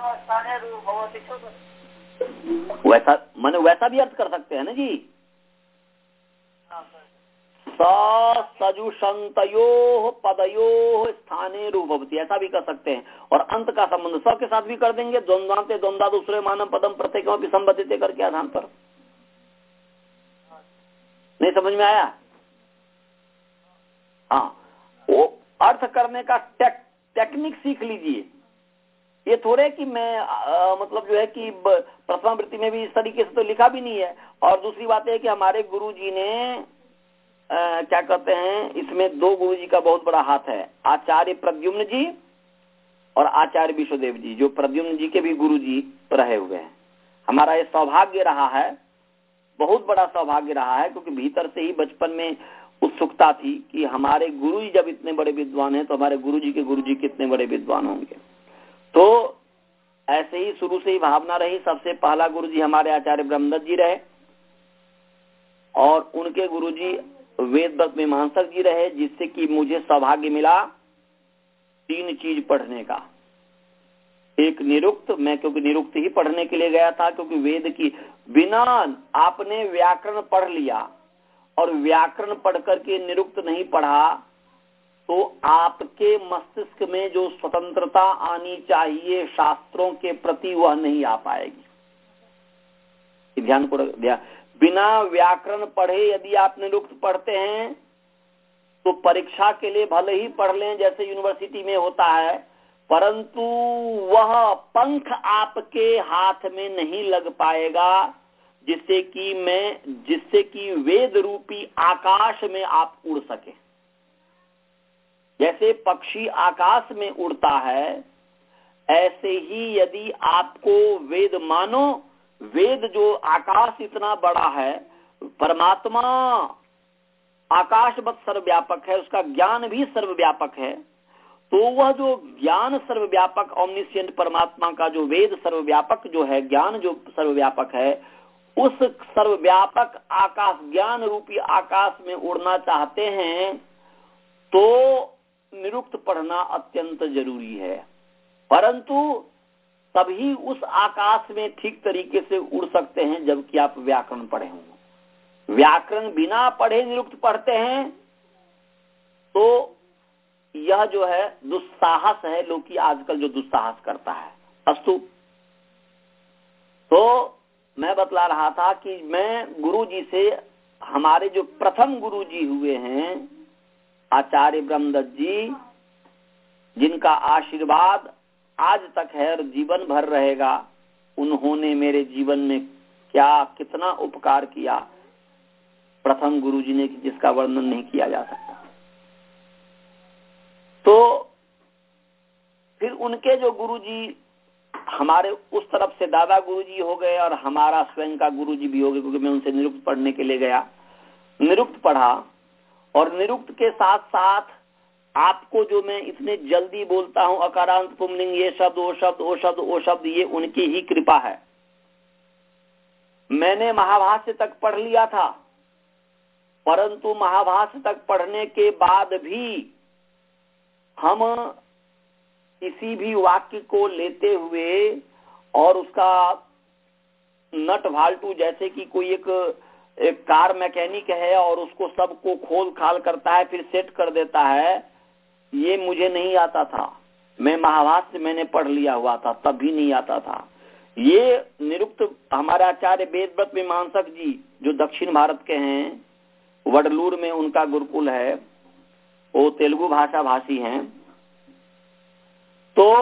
स्थानीय रूप भगवती छोड़ वैसा माने वैसा भी अर्थ कर सकते हैं ना जी। स सजुषंतयो पदयो स्थाने रूपवती, ऐसा भी कर सकते हैं। और अंत का संबंध स के साथ भी कर देंगे, द्वंद्वांते द्वंद्वा दूसरे मानव पदम प्रत्येक भी संबंधित करके आधान पर। नहीं समझ में आया? हाँ, वो अर्थ करने का टेक, टेक्निक सीख लीजिए। ये थोड़े कि मैं आ, मतलब जो है कि प्रथमा वृत्ति में भी इस तरीके से तो लिखा भी नहीं है। और दूसरी बात है कि हमारे गुरु जी ने आ, क्या कहते हैं, इसमें दो गुरु जी का बहुत बड़ा हाथ है, आचार्य प्रद्युम्न जी और आचार्य विश्वदेव जी, जो प्रद्युम्न जी के भी गुरु जी रहे हुए हैं। हमारा ये सौभाग्य रहा है, बहुत बड़ा सौभाग्य रहा है, क्योंकि भीतर से ही बचपन में उत्सुकता थी कि हमारे गुरु जी जब इतने बड़े विद्वान हैं तो हमारे गुरु जी के गुरु जी कितने बड़े विद्वान होंगे। तो ऐसे ही शुरू से ही भावना रही। सबसे पहला गुरु जी हमारे आचार्य ब्रह्मदत्त जी रहे और उनके गुरु जी वेदव्रत मीमांसक जी रहे, जिससे कि मुझे सौभाग्य मिला तीन चीज पढ़ने का। एक निरुक्त, मैं क्योंकि निरुक्त ही पढ़ने के लिए गया था, क्योंकि वेद की बिना आपने व्याकरण पढ़ लिया और व्याकरण पढ़ करके निरुक्त नहीं पढ़ा तो आपके मस्तिष्क में जो स्वतंत्रता आनी चाहिए शास्त्रों के प्रति वह नहीं आ पाएगी। ध्यान को दिया, बिना व्याकरण पढ़े यदि आप निरुक्त पढ़ते हैं तो परीक्षा के लिए भले ही पढ़ लें जैसे यूनिवर्सिटी में होता है, परंतु वह पंख आपके हाथ में नहीं लग पाएगा जिससे कि मैं जिससे कि वेद रूपी आकाश में आप उड़ सके। जैसे पक्षी आकाश में उड़ता है, ऐसे ही यदि आपको वेद मानो, वेद जो आकाश इतना बड़ा है, परमात्मा आकाशवत सर्वव्यापक है, उसका ज्ञान भी सर्वव्यापक है, तो वह जो ज्ञान सर्वव्यापक ओमनिशिएंट परमात्मा का जो वेद सर्वव्यापक जो है, ज्ञान जो सर्वव्यापक है, उस सर्वव्यापक आकाश ज्ञान रूपी आकाश में उड़ना चाहते हैं तो निरुक्त पढ़ना अत्यंत जरूरी है। परंतु तभी उस आकाश में ठीक तरीके से उड़ सकते हैं जबकि आप व्याकरण पढ़े हों। व्याकरण बिना पढ़े निरुक्त पढ़ते हैं तो यह जो है दुस्साहस है, लोग की आजकल जो दुस्साहस करता है। अस्तु, तो मैं बतला रहा था कि मैं गुरु जी से, हमारे जो प्रथम गुरु जी हुए हैं आचार्य ब्रह्मदत्त जी, जिनका आशीर्वाद आज तक है और जीवन भर रहेगा, उन्होंने मेरे जीवन में क्या कितना उपकार किया प्रथम गुरु जी ने, जिसका वर्णन नहीं किया जा सकता। तो फिर उनके जो गुरु जी हमारे उस तरफ से दादा गुरु जी हो गए और हमारा स्वयं का गुरु जी भी हो गए, क्योंकि मैं उनसे निरुक्त पढ़ने के लिए गया, निरुक्त पढ़ा। और निरुक्त के साथ साथ आपको जो मैं इतने जल्दी बोलता हूं अकारांत पुंलिंग, ये शब्द वो शब्द वो शब्द वो शब्द, ये उनकी ही कृपा है। मैंने महाभाष्य तक पढ़ लिया था, परंतु महाभाष्य तक पढ़ने के बाद भी हम किसी भी वाक्य को लेते हुए और उसका नट भाल्टू, जैसे कि कोई एक, एक कार मैकेनिक है और उसको सबको खोल खाल करता है फिर सेट कर देता है, ये मुझे नहीं आता था। मैं महाभाष्य मैंने पढ़ लिया हुआ था, तब भी नहीं आता था। ये निरुक्त हमारे आचार्य वेदव्रत मीमांसक जी जो दक्षिण भारत के हैं, वडलूर में उनका गुरुकुल है, वो तेलुगु भाषा भाषी हैं, तो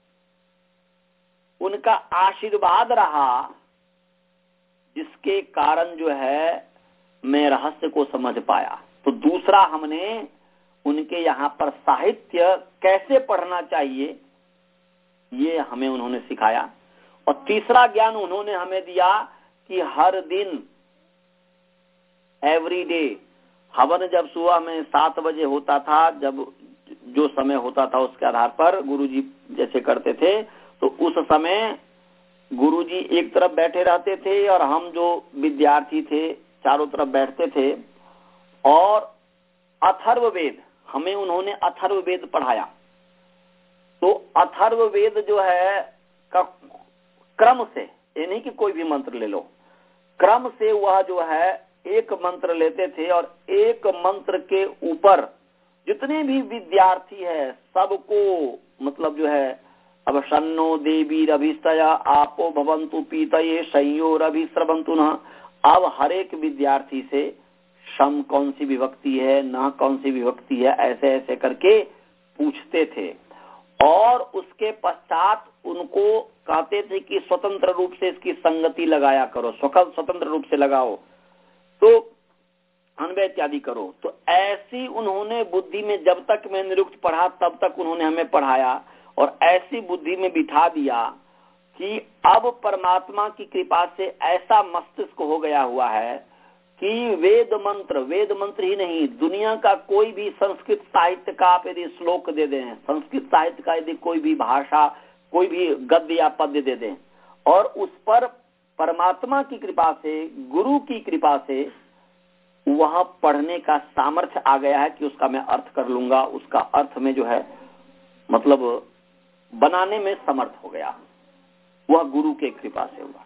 उनका आशीर्वाद रहा जिसके कारण जो है मैं रहस्य को समझ पाया। तो दूसरा, हमने उनके यहाँ पर साहित्य कैसे पढ़ना चाहिए ये हमें उन्होंने सिखाया। और तीसरा ज्ञान उन्होंने हमें दिया कि हर दिन एवरी डे हवन जब सुबह में सात बजे होता था, जब जो समय होता था उसके आधार पर गुरुजी जैसे करते थे, तो उस समय गुरुजी एक तरफ बैठे रहते थे और हम जो विद्यार्थी थे चारों तरफ बैठते थे। और अथर्ववेद हमें उन्होंने अथर्ववेद पढ़ाया। तो अथर्ववेद जो है का क्रम से, ये नहीं कि कोई भी मंत्र ले लो, क्रम से वह जो है एक मंत्र लेते थे और एक मंत्र के ऊपर जितने भी विद्यार्थी है सबको, मतलब जो है अब शन्नो देवी रभिस्तया आपो भवन्तु पीतये संयोर अभिस्रवन्तु न, अब हर एक विद्यार्थी से सम कौन सी विभक्ति है, न कौन सी विभक्ति है, ऐसे ऐसे करके पूछते थे। और उसके पश्चात उनको कहते थे कि स्वतंत्र रूप से इसकी संगति लगाया करो, स्वतंत्र रूप से लगाओ, तो अन्वय इत्यादि करो। तो ऐसी उन्होंने बुद्धि में, जब तक मैं निरुक्त पढ़ा तब तक उन्होंने हमें पढ़ाया और ऐसी बुद्धि में बिठा दिया कि अब परमात्मा की कृपा से ऐसा मस्तिष्क हो गया हुआ है कि वेद मंत्र, वेद मंत्र ही नहीं, दुनिया का कोई भी संस्कृत साहित्य का आप यदि श्लोक दे दें, संस्कृत साहित्य का यदि कोई भी भाषा, कोई भी गद्य या पद्य दे दें और उस पर परमात्मा की कृपा से, गुरु की कृपा से वह पढ़ने का सामर्थ्य आ गया है कि उसका मैं अर्थ कर लूंगा, उसका अर्थ में जो है मतलब बनाने में समर्थ हो गया, वह गुरु के कृपा से हुआ।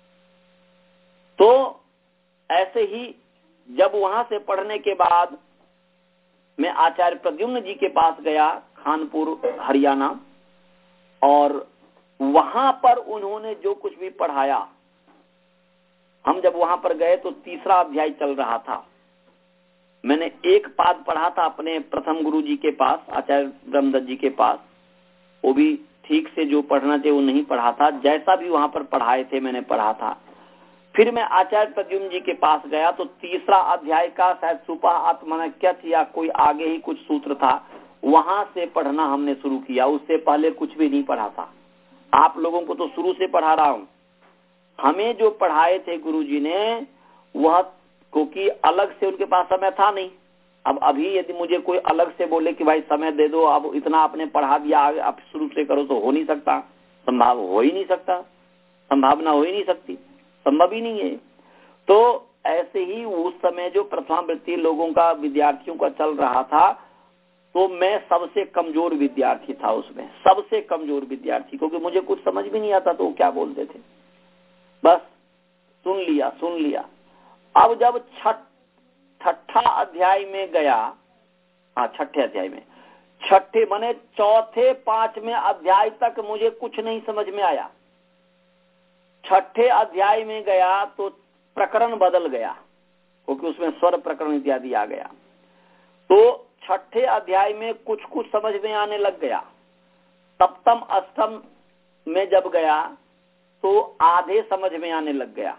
तो ऐसे ही जब वहां से पढ़ने के बाद मैं आचार्य प्रद्युम्न जी के पास गया, खानपुर हरियाणा, और वहां पर उन्होंने जो कुछ भी पढ़ाया, हम जब वहां पर गए तो तीसरा अध्याय चल रहा था। मैंने एक पाद पढ़ा था अपने प्रथम गुरु जी के पास, आचार्य ब्रह्मदत्त जी के पास, वो भी ठीक से जो पढ़ना चाहिए वो नहीं पढ़ा था, जैसा भी वहां पर पढ़ाए थे मैंने पढ़ा था। फिर मैं आचार्य प्रद्युम्न जी के पास गया तो तीसरा अध्याय का शायद सुपा आत्मनक्यत या कोई आगे ही कुछ सूत्र था, वहां से पढ़ना हमने शुरू किया। उससे पहले कुछ भी नहीं पढ़ा था। आप लोगों को तो शुरू से पढ़ा रहा हूं। हमें जो पढ़ाए थे गुरुजी ने, वह क्योंकि अलग से उनके पास समय था नहीं। अब अभी यदि मुझे कोई अलग से बोले कि भाई समय दे दो, अब इतना आपने पढ़ा दिया, आप शुरू से करो, तो हो नहीं सकता, संभव हो ही नहीं सकता, संभावना हो ही नहीं सकती, संभव ही नहीं है। तो ऐसे ही उस समय जो प्रथमावृत्ति लोगों का, विद्यार्थियों का चल रहा था, तो मैं सबसे कमजोर विद्यार्थी था उसमें, सबसे कमजोर विद्यार्थी, क्योंकि मुझे कुछ समझ भी नहीं आता तो वो क्या बोलते थे, बस सुन लिया सुन लिया। अब जब छठ छठा अध्याय में गया, हाँ छठे अध्याय में, छठे माने चौथे पांचवें अध्याय तक मुझे कुछ नहीं समझ में आया। छठे अध्याय में गया तो प्रकरण बदल गया, क्योंकि उसमें स्वर प्रकरण इत्यादि आ गया। तो छठे अध्याय में कुछ कुछ समझ में आने लग गया। सप्तम अष्टम में जब गया तो आधे समझ में आने लग गया।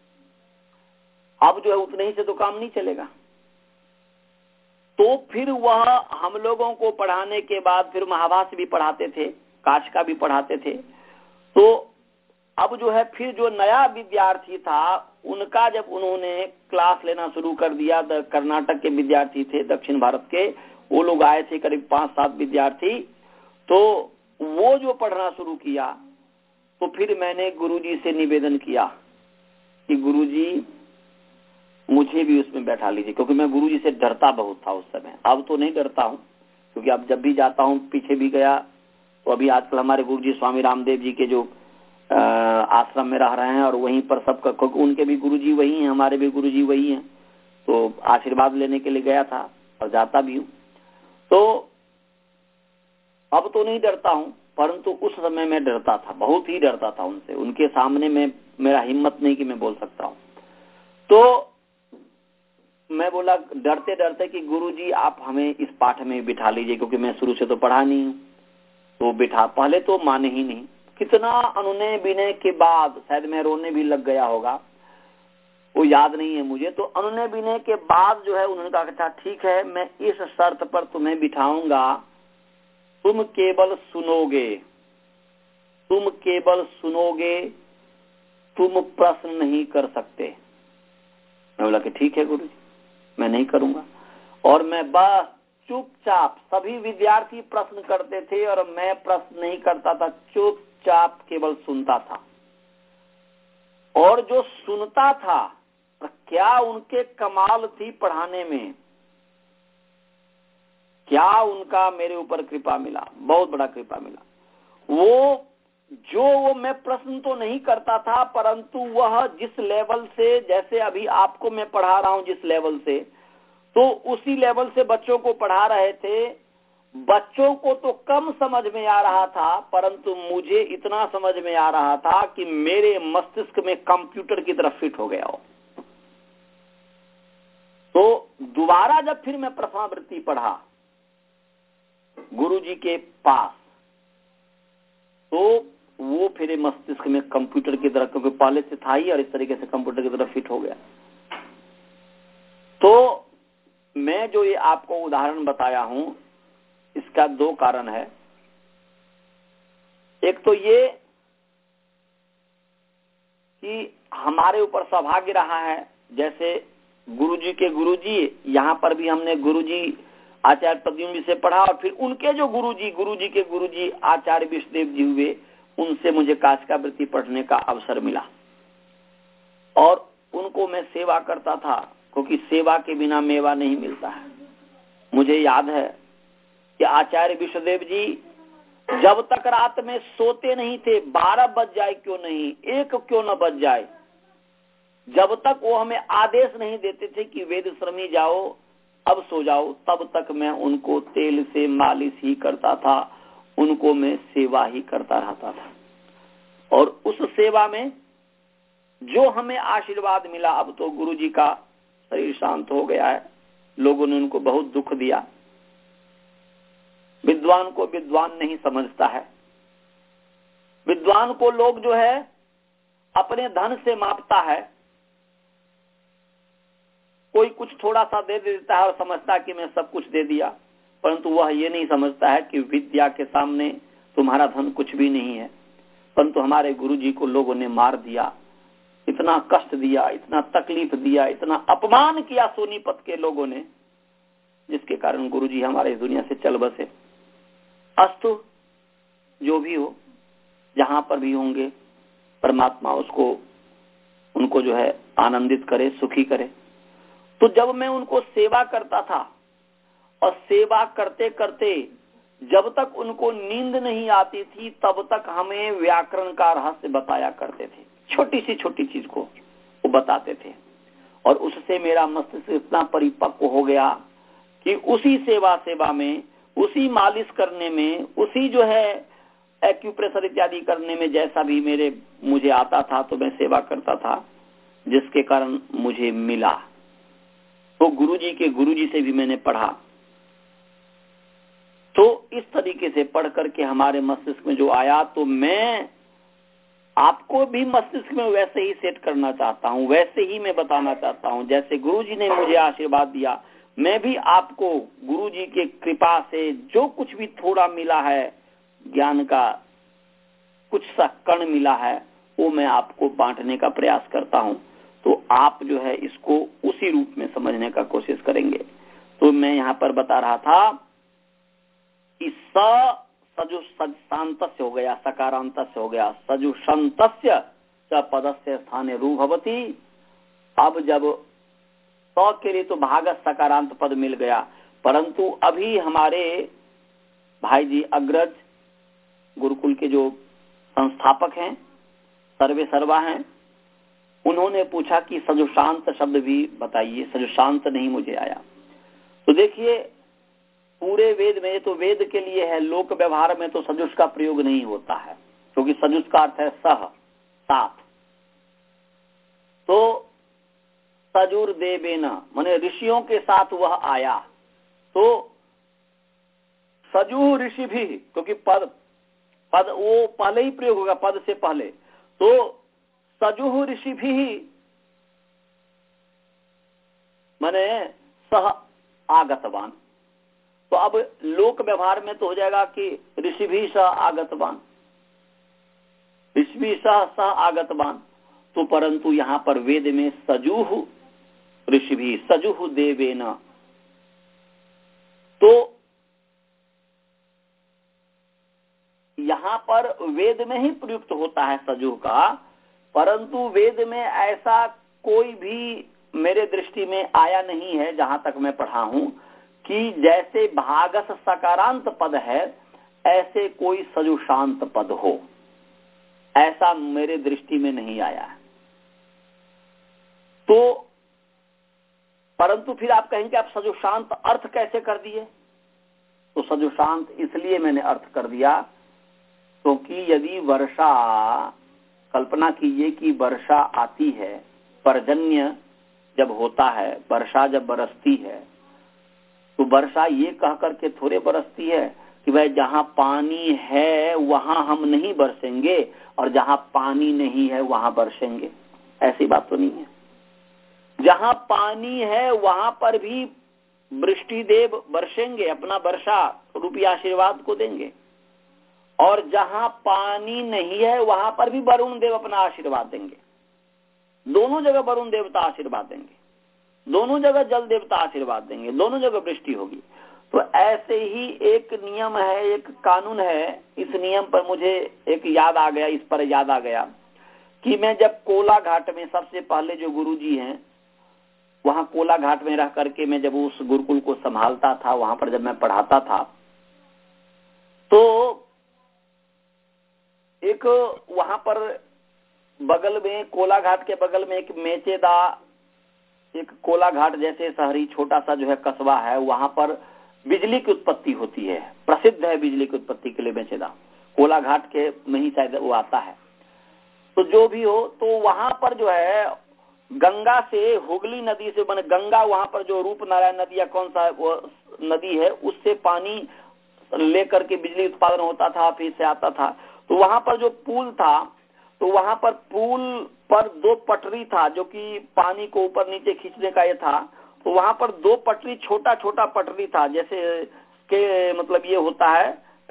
अब जो है उतने ही से तो काम नहीं चलेगा। तो फिर वह हम लोगों को पढ़ाने के बाद फिर महाभाष्य भी पढ़ाते थे, काशिका भी पढ़ाते थे। तो अब जो है फिर जो नया विद्यार्थी था, उनका जब उन्होंने क्लास लेना शुरू कर दिया, कर्नाटक के विद्यार्थी थे, दक्षिण भारत के, वो लोग आए थे करीब पांच सात विद्यार्थी। तो वो जो पढ़ना शुरू किया, तो फिर मैंने गुरुजी से निवेदन किया कि गुरुजी मुझे भी उसमें बैठा लीजिए, क्योंकि मैं गुरुजी से डरता बहुत था उस समय। अब तो नहीं डरता हूँ, क्योंकि अब जब भी जाता हूँ, पीछे भी गया तो अभी आजकल हमारे गुरुजी स्वामी रामदेव जी के जो आश्रम में रह रहे हैं, और वहीं पर सबका, क्योंकि उनके भी गुरुजी वही हैं, हमारे भी गुरुजी वही हैं, तो आशीर्वाद लेने के लिए गया था और जाता भी हूँ। तो अब तो नहीं डरता हूँ, परंतु उस समय मैं डरता था, बहुत ही डरता था उनसे। उनके सामने में मेरा हिम्मत नहीं कि मैं बोल सकता हूँ। तो मैं बोला डरते डरते कि गुरुजी आप हमें इस पाठ में बिठा लीजिए, क्योंकि मैं शुरू से तो पढ़ा नहीं हूँ। तो बिठा, पहले तो माने ही नहीं, कितना अनुनय विनय के बाद, शायद मैं रोने भी लग गया होगा, वो याद नहीं है मुझे। तो अनुनय विनय के बाद जो है उन्होंने कहा अच्छा ठीक है, मैं इस शर्त पर तुम्हें बिठाऊंगा, तुम केवल सुनोगे, तुम केवल सुनोगे, तुम प्रश्न नहीं कर सकते। मैं बोला कि ठीक है गुरुजी, मैं नहीं करूंगा। और मैं बस चुपचाप, सभी विद्यार्थी प्रश्न करते थे और मैं प्रश्न नहीं करता था, चुपचाप केवल सुनता था। और जो सुनता था, क्या उनके कमाल थी पढ़ाने में, क्या उनका मेरे ऊपर कृपा मिला, बहुत बड़ा कृपा मिला। वो जो वो मैं प्रश्न तो नहीं करता था, परंतु वह जिस लेवल से, जैसे अभी आपको मैं पढ़ा रहा हूं जिस लेवल से, तो उसी लेवल से बच्चों को पढ़ा रहे थे। बच्चों को तो कम समझ में आ रहा था, परंतु मुझे इतना समझ में आ रहा था कि मेरे मस्तिष्क में कंप्यूटर की तरफ फिट हो गया हो। तो दोबारा जब फिर मैं प्रश्नावृत्ति पढ़ा गुरुजी के पास, तो वो फिर मस्तिष्क में कंप्यूटर की तरफ, क्योंकि पहले से था ही और इस तरीके से कंप्यूटर की तरफ फिट हो गया। तो मैं जो ये आपको उदाहरण बताया हूं, इसका दो कारण है। एक तो ये कि हमारे ऊपर सौभाग्य रहा है, जैसे गुरुजी के गुरुजी, यहाँ पर भी हमने गुरुजी आचार्य प्रद्युम्न से पढ़ा, और फिर उनके जो गुरुजी गुरुजी के गुरुजी आचार्य विष्णुदेव जी हुए, उनसे मुझे काशिकावृत्ति पढ़ने का अवसर मिला और उनको मैं सेवा करता था, क्योंकि सेवा के बिना मेवा नहीं मिलता है। मुझे याद है कि आचार्य विष्णुदेव जी जब तक रात में सोते नहीं थे, बारह बज जाए क्यों नहीं, एक क्यों न बज जाए, जब तक वो हमें आदेश नहीं देते थे कि वेद श्रमी जाओ, अब सो जाओ, तब तक मैं उनको तेल से मालिश ही करता था, उनको मैं सेवा ही करता रहता था। और उस सेवा में जो हमें आशीर्वाद मिला, अब तो गुरुजी का शरीर शांत हो गया है, लोगों ने उनको बहुत दुख दिया। विद्वान को विद्वान नहीं समझता है, विद्वान को लोग जो है अपने धन से मापता है। कोई कुछ थोड़ा सा दे देता है और समझता है कि मैं सब कुछ दे दिया, परंतु वह ये नहीं समझता है कि विद्या के सामने तुम्हारा धन कुछ भी नहीं है। परंतु हमारे गुरुजी को लोगों ने मार दिया, इतना कष्ट दिया, इतना तकलीफ दिया, इतना अपमान किया सोनीपत के लोगों ने, जिसके कारण गुरुजी हमारे इस दुनिया से चल बसे। अस्तु, जो भी हो, जहां पर भी होंगे, परमात्मा उसको उनको जो है आनंदित करे, सुखी करे। तो जब मैं उनको सेवा करता था, और सेवा करते करते जब तक उनको नींद नहीं आती थी, तब तक हमें व्याकरण का रहस्य बताया करते थे। छोटी सी छोटी चीज को वो बताते थे, और उससे मेरा मस्तिष्क इतना परिपक्व हो गया कि उसी सेवा सेवा में, उसी मालिश करने में, उसी जो है एक्यूप्रेशर इत्यादि करने में, जैसा भी मेरे मुझे आता था तो मैं सेवा करता था, जिसके कारण मुझे मिला। तो गुरुजी के गुरुजी से भी मैंने पढ़ा। तो इस तरीके से पढ़ करके हमारे मस्तिष्क में जो आया, तो मैं आपको भी मस्तिष्क में वैसे ही सेट करना चाहता हूं, वैसे ही मैं बताना चाहता हूं। जैसे गुरुजी ने मुझे आशीर्वाद दिया, मैं भी आपको गुरुजी के कृपा से जो कुछ भी थोड़ा मिला है, ज्ञान का कुछ सा कण मिला है, वो मैं आपको बांटने का प्रयास करता हूं। तो आप जो है इसको उसी रूप में समझने का कोशिश करेंगे। तो मैं यहाँ पर बता रहा था कि स सजु शांतस्य हो गया, सकारांतस्य हो गया, सजु शांतस्य च पदस्य स्थाने रू भवति। अब जब स के लिए तो भागस सकारांत पद मिल गया, परंतु अभी हमारे भाई जी अग्रज गुरुकुल के जो संस्थापक हैं, सर्वे सर्वा हैं, उन्होंने पूछा कि सजुशांत शब्द भी बताइए। सजुशांत नहीं मुझे आया। तो देखिए, पूरे वेद में, तो वेद के लिए है, लोक व्यवहार में तो सजुष का प्रयोग नहीं होता है, क्योंकि सजुष का अर्थ है सह, साथ। तो सजुर देवेन माने ऋषियों के साथ वह आया। तो सजु ऋषि भी, क्योंकि पद पद वो पहले ही प्रयोग होगा, पद से पहले। तो सजु ऋषि भी माने सह आगतवान। तो अब लोक व्यवहार में तो हो जाएगा कि ऋषि भी सह आगतवान, ऋषि भी सह सह आगतवान। तो परंतु यहाँ पर वेद में सजुह ऋषि भी, सजुह देवेन। तो यहाँ पर वेद में ही प्रयुक्त होता है सजुह का, परंतु वेद में ऐसा कोई भी मेरे दृष्टि में आया नहीं है, जहां तक मैं पढ़ा हूं, कि जैसे भागस सकारांत पद है, ऐसे कोई सजुशांत पद हो। ऐसा मेरे दृष्टि में नहीं आया है। तो परंतु फिर आप कहेंगे आप सजुशांत अर्थ कैसे कर दिए? तो सजुशांत इसलिए मैंने अर्थ कर दिया क्योंकि तो यदि वर्षा, कल्पना कीजिए कि वर्षा आती है, पर्जन्य जब होता है, वर्षा जब बरसती है, तो वर्षा ये कह करके थोड़े बरसती है कि भाई जहां पानी है वहां हम नहीं बरसेंगे और जहां पानी नहीं है वहां बरसेंगे, ऐसी बात तो नहीं है। जहां पानी है वहां पर भी वृष्टि देव बरसेंगे, अपना वर्षा रूपी आशीर्वाद को देंगे, और जहां पानी नहीं है वहां पर भी वरुण देव अपना आशीर्वाद देंगे। दोनों जगह वरुण देवता आशीर्वाद देंगे, दोनों जगह जल देवता आशीर्वाद देंगे, दोनों जगह वृष्टि होगी। तो ऐसे ही एक नियम है, एक कानून है। इस नियम पर मुझे एक याद आ गया, इस पर याद आ गया कि मैं जब कोला घाट में, सबसे पहले जो गुरुजी हैं वहां कोला घाट में रह करके मैं जब उस गुरुकुल को संभालता था, वहां पर जब मैं पढ़ाता था, तो एक वहां पर बगल में, कोला घाट के बगल में एक मेचेदा, एक कोला घाट जैसे शहरी छोटा सा जो है कस्बा है, वहां पर बिजली की उत्पत्ति होती है, प्रसिद्ध है बिजली की उत्पत्ति के लिए मेचेदा, कोला घाट के में ही शायद वो आता है। तो जो भी हो, तो वहां पर जो है गंगा से, हुगली नदी से बने गंगा, वहां पर जो रूप नारायण नदी या कौन सा वो नदी है, उससे पानी लेकर के बिजली उत्पादन होता था, फिर से आता था। तो वहां पर जो पुल था, तो वहां पर पुल पर दो पटरी था जो कि पानी को ऊपर नीचे खींचने का ये था। तो वहां पर दो पटरी, छोटा छोटा पटरी था, जैसे के मतलब ये होता है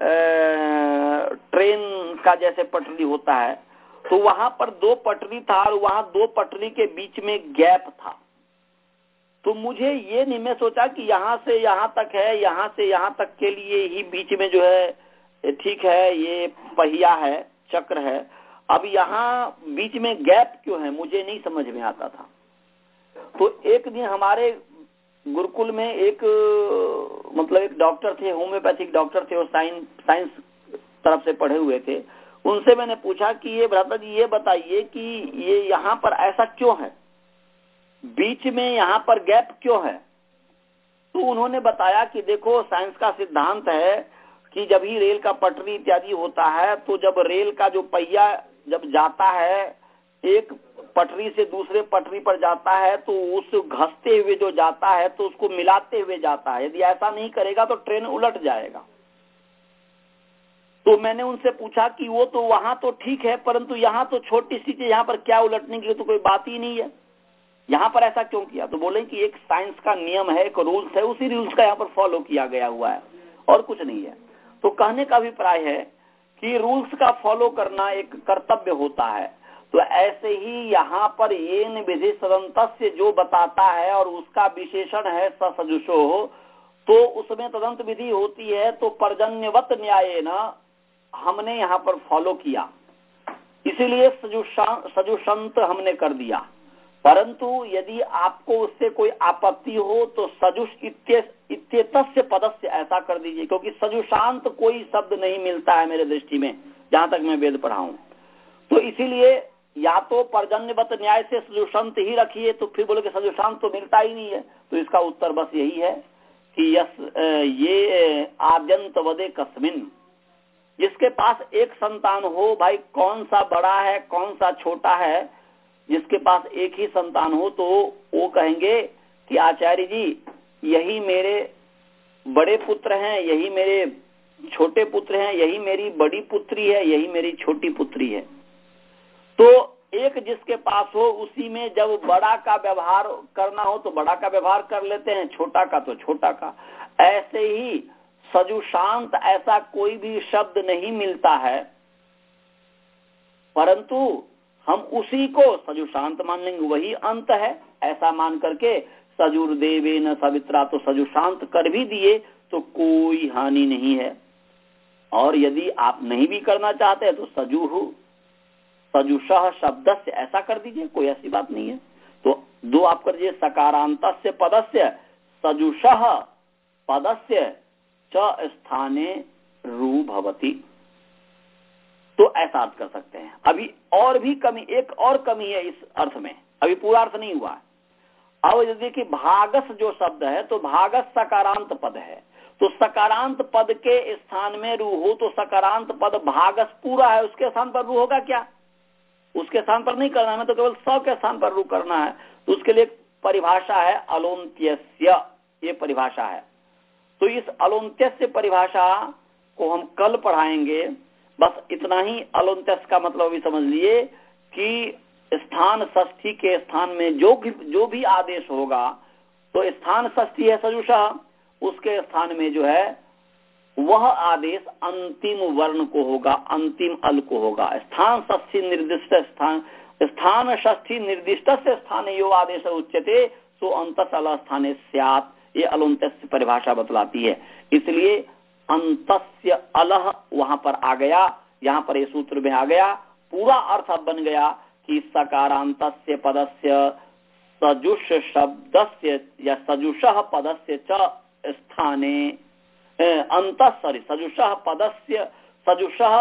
ट्रेन का जैसे पटरी होता है। तो वहां पर दो पटरी था और वहां दो पटरी के बीच में गैप था। तो मुझे ये नहीं, मैं सोचा कि यहाँ से यहाँ तक है, यहाँ से यहाँ तक के लिए ही बीच में जो है ठीक है, ये पहिया है, चक्र है, अब यहाँ बीच में गैप क्यों है, मुझे नहीं समझ में आता था। तो एक दिन हमारे गुरुकुल में एक मतलब एक डॉक्टर थे, होम्योपैथिक डॉक्टर थे, वो साइंस साइंस तरफ से पढ़े हुए थे। उनसे मैंने पूछा कि ये भ्राता जी ये बताइए कि ये यहाँ पर ऐसा क्यों है, बीच में यहाँ पर गैप क्यों है? तो उन्होंने बताया कि देखो, साइंस का सिद्धांत है कि जब ही रेल का पटरी इत्यादि होता है, तो जब रेल का जो पहिया जब जाता है, एक पटरी से दूसरे पटरी पर जाता है, तो उस घसते हुए जो जाता है तो उसको मिलाते हुए जाता है। यदि ऐसा नहीं करेगा तो ट्रेन उलट जाएगा। तो मैंने उनसे पूछा कि वो तो वहां तो ठीक है, परंतु यहाँ तो छोटी सी चीज, यहाँ पर क्या उलटने की तो कोई बात ही नहीं है, यहाँ पर ऐसा क्यों किया? तो बोले कि एक साइंस का नियम है, एक रूल्स है, उसी रूल्स का यहाँ पर फॉलो किया गया हुआ है और कुछ नहीं है। तो कहने का अभिप्राय है कि रूल्स का फॉलो करना एक कर्तव्य होता है। तो ऐसे ही यहाँ पर येन विधि सदंतस्य जो बताता है और उसका विशेषण है ससजुषो, तो उसमें तदंत विधि होती है। तो पर्जन्यवत न्याय न हमने यहाँ पर फॉलो किया, इसीलिए सजुषंत हमने कर दिया। परंतु यदि आपको उससे कोई आपत्ति हो तो सजुष इत्येतस्य पदस्य ऐसा कर दीजिए, क्योंकि सजुशांत कोई शब्द नहीं मिलता है मेरे दृष्टि में, जहां तक मैं वेद पढ़ा हूं। तो इसीलिए या तो पर्जन्यवत न्याय से सजुषंत ही रखिए, तो फिर बोले कि सजुशांत तो मिलता ही नहीं है। तो इसका उत्तर बस यही है कि यस ये आद्यंत वदे कस्मिन, जिसके पास एक संतान हो, भाई कौन सा बड़ा है कौन सा छोटा है, जिसके पास एक ही संतान हो, तो वो कहेंगे कि आचार्य जी यही मेरे बड़े पुत्र हैं, यही मेरे छोटे पुत्र हैं, यही मेरी बड़ी पुत्री है, यही मेरी छोटी पुत्री है। तो एक जिसके पास हो उसी में जब बड़ा का व्यवहार करना हो तो बड़ा का व्यवहार कर लेते हैं, छोटा का तो छोटा का। ऐसे ही सजुशांत ऐसा कोई भी शब्द नहीं मिलता है, परंतु हम उसी को सजुशांत मान लेंगे, वही अंत है ऐसा मान करके सजुर्देवेन सवित्रा, तो सजुशांत कर भी दिए तो कोई हानि नहीं है। और यदि आप नहीं भी करना चाहते हैं तो सजुहु सजुषः शब्द से ऐसा कर दीजिए, कोई ऐसी बात नहीं है। तो दो आप कर दीजिए, सकारांतस्य पदस्य सजुषः पदस्य च स्थाने रू भवति। तो ऐसा अर्थ कर सकते हैं। अभी और भी कमी, एक और कमी है इस अर्थ में, अभी पूरा अर्थ नहीं हुआ। अब यदि कि भागस जो शब्द है तो भागस सकारांत पद है, तो सकारांत पद के स्थान में रू हो तो सकारांत पद भागस पूरा है, उसके स्थान पर रू होगा क्या? उसके स्थान पर नहीं करना है, तो केवल स के स्थान पर रू करना है। तो उसके लिए परिभाषा है अलोन्त्यस्य, ये परिभाषा है। तो इस अलोन्त्यस्य परिभाषा को हम कल पढ़ाएंगे। बस इतना ही अलोन्त्यस्य का मतलब भी समझ लिए कि स्थान षष्ठी के स्थान में जो भी जो भी आदेश होगा, तो स्थान षष्ठी है सजुषा, उसके स्थान में जो है वह आदेश अंतिम वर्ण को होगा, अंतिम अल को होगा। स्थान षष्ठी निर्दिष्ट स्थान स्थान षष्ठी निर्दिष्ट से स्थान यो आदेश उच्यते सो अंतस अल स्थाने स्यात्, ये अलोन्त्यस्य परिभाषा बतलाती है। इसलिए अंतस्य अलह वहां पर आ गया, यहाँ पर ये सूत्र में आ गया। पूरा अर्थ अब बन गया कि सकारांतस्य पदस्य सजुष शब्दस्य या सजुषः पदस्य च स्थाने अंत सॉरी सजुषः पदस्य सजुषः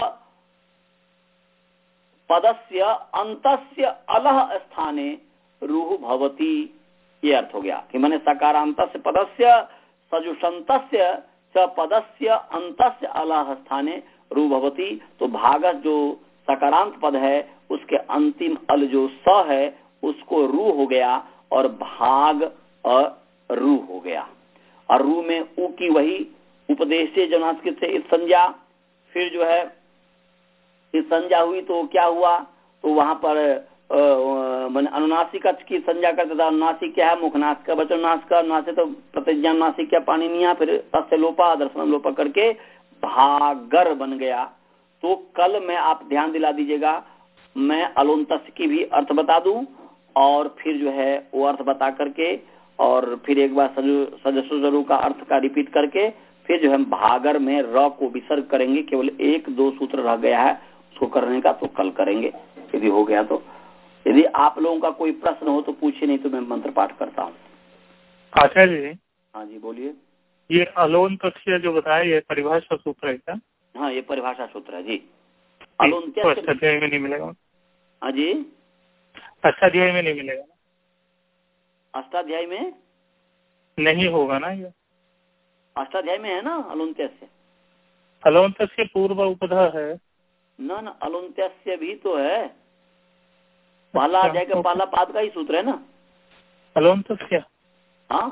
पदस्य अंतस्य अलह स्थाने रूह भवति, ये अर्थ हो गया कि मैंने सकारांतस्य पदस्य सजुषंतस्य च पदस्य अंतस्य अलह स्थाने रूह भवति। तो भागस जो सकारांत पद है उसके अंतिम अल जो स है उसको रू हो गया और भाग अ रू हो गया। और रू में उ की वही उपदेश से जनास्कृत से इस संज्ञा, फिर जो है इस संज्ञा हुई तो क्या हुआ, तो वहां पर अनुनासिक की संज्ञा करता था। अनुनासिक क्या है? मुखनाश का वचन नाश का, नासे तो प्रतिज्ञा नासिक क्या पानी नहीं, फिर तस्य लोपा दर्शन लोपा करके भागर बन गया। तो कल मैं आप ध्यान दिला दीजिएगा, मैं अलोन्त्यस्य की भी अर्थ बता दूं और फिर जो है वो अर्थ बता करके और फिर एक बार सजसु का अर्थ का रिपीट करके फिर जो है भागर में र को विसर्ग करेंगे। केवल एक दो सूत्र रह गया है उसको करने का, तो कल करेंगे यदि हो गया तो। यदि आप लोगों का कोई प्रश्न हो तो पूछिए, नहीं तो मैं मंत्र पाठ करता हूँ। आचार्य जी। हाँ जी बोलिए। ये अलोन्त्यस्य जो बताया ये परिभाषा सूत्र है क्या? हाँ ये परिभाषा सूत्र है जी। अलोन्त्यस्य अष्टाध्यायी में नहीं मिलेगा? हाँ जी अष्टाध्यायी में नहीं मिलेगा? अष्टाध्यायी में नहीं होगा ना, ये अष्टाध्यायी में है ना अलोन्त्यस्य। अलोन्त्यस्य पूर्व उपधा है ना ना, अलोन्त्यस्य भी तो है, पहला अध्याय का पहला पाद का ही सूत्र है ना अलोन्त्यस्य। हाँ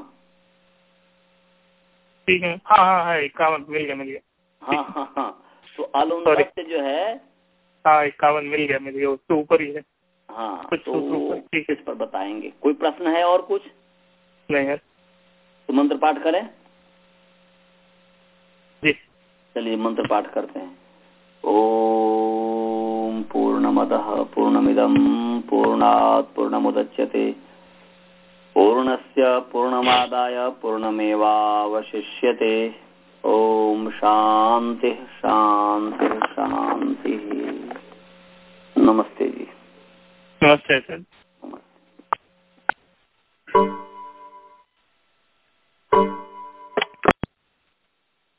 ठीक है, हाँ हाँ है, इक्यावन मिल गया मिल गया हाँ हाँ हाँ। तो अलोन्त्यस्य जो है हाँ इक्यावन मिल गया मिल गया, उसके ऊपर ही है। हाँ तो ठीक है, इस पर बताएंगे। कोई प्रश्न है और कुछ? नहीं है तो मंत्र पाठ करें जी। चलिए मंत्र पाठ करते हैं। ओम पूर्णमदः पूर्णमिदं पूर्णात् पूर्णमुदच्यते पूर्णस्य पूर्णमादाय पूर्णमेवावशिष्यते। ओम शांति शांति शांति। नमस्ते जी। नमस्ते सर।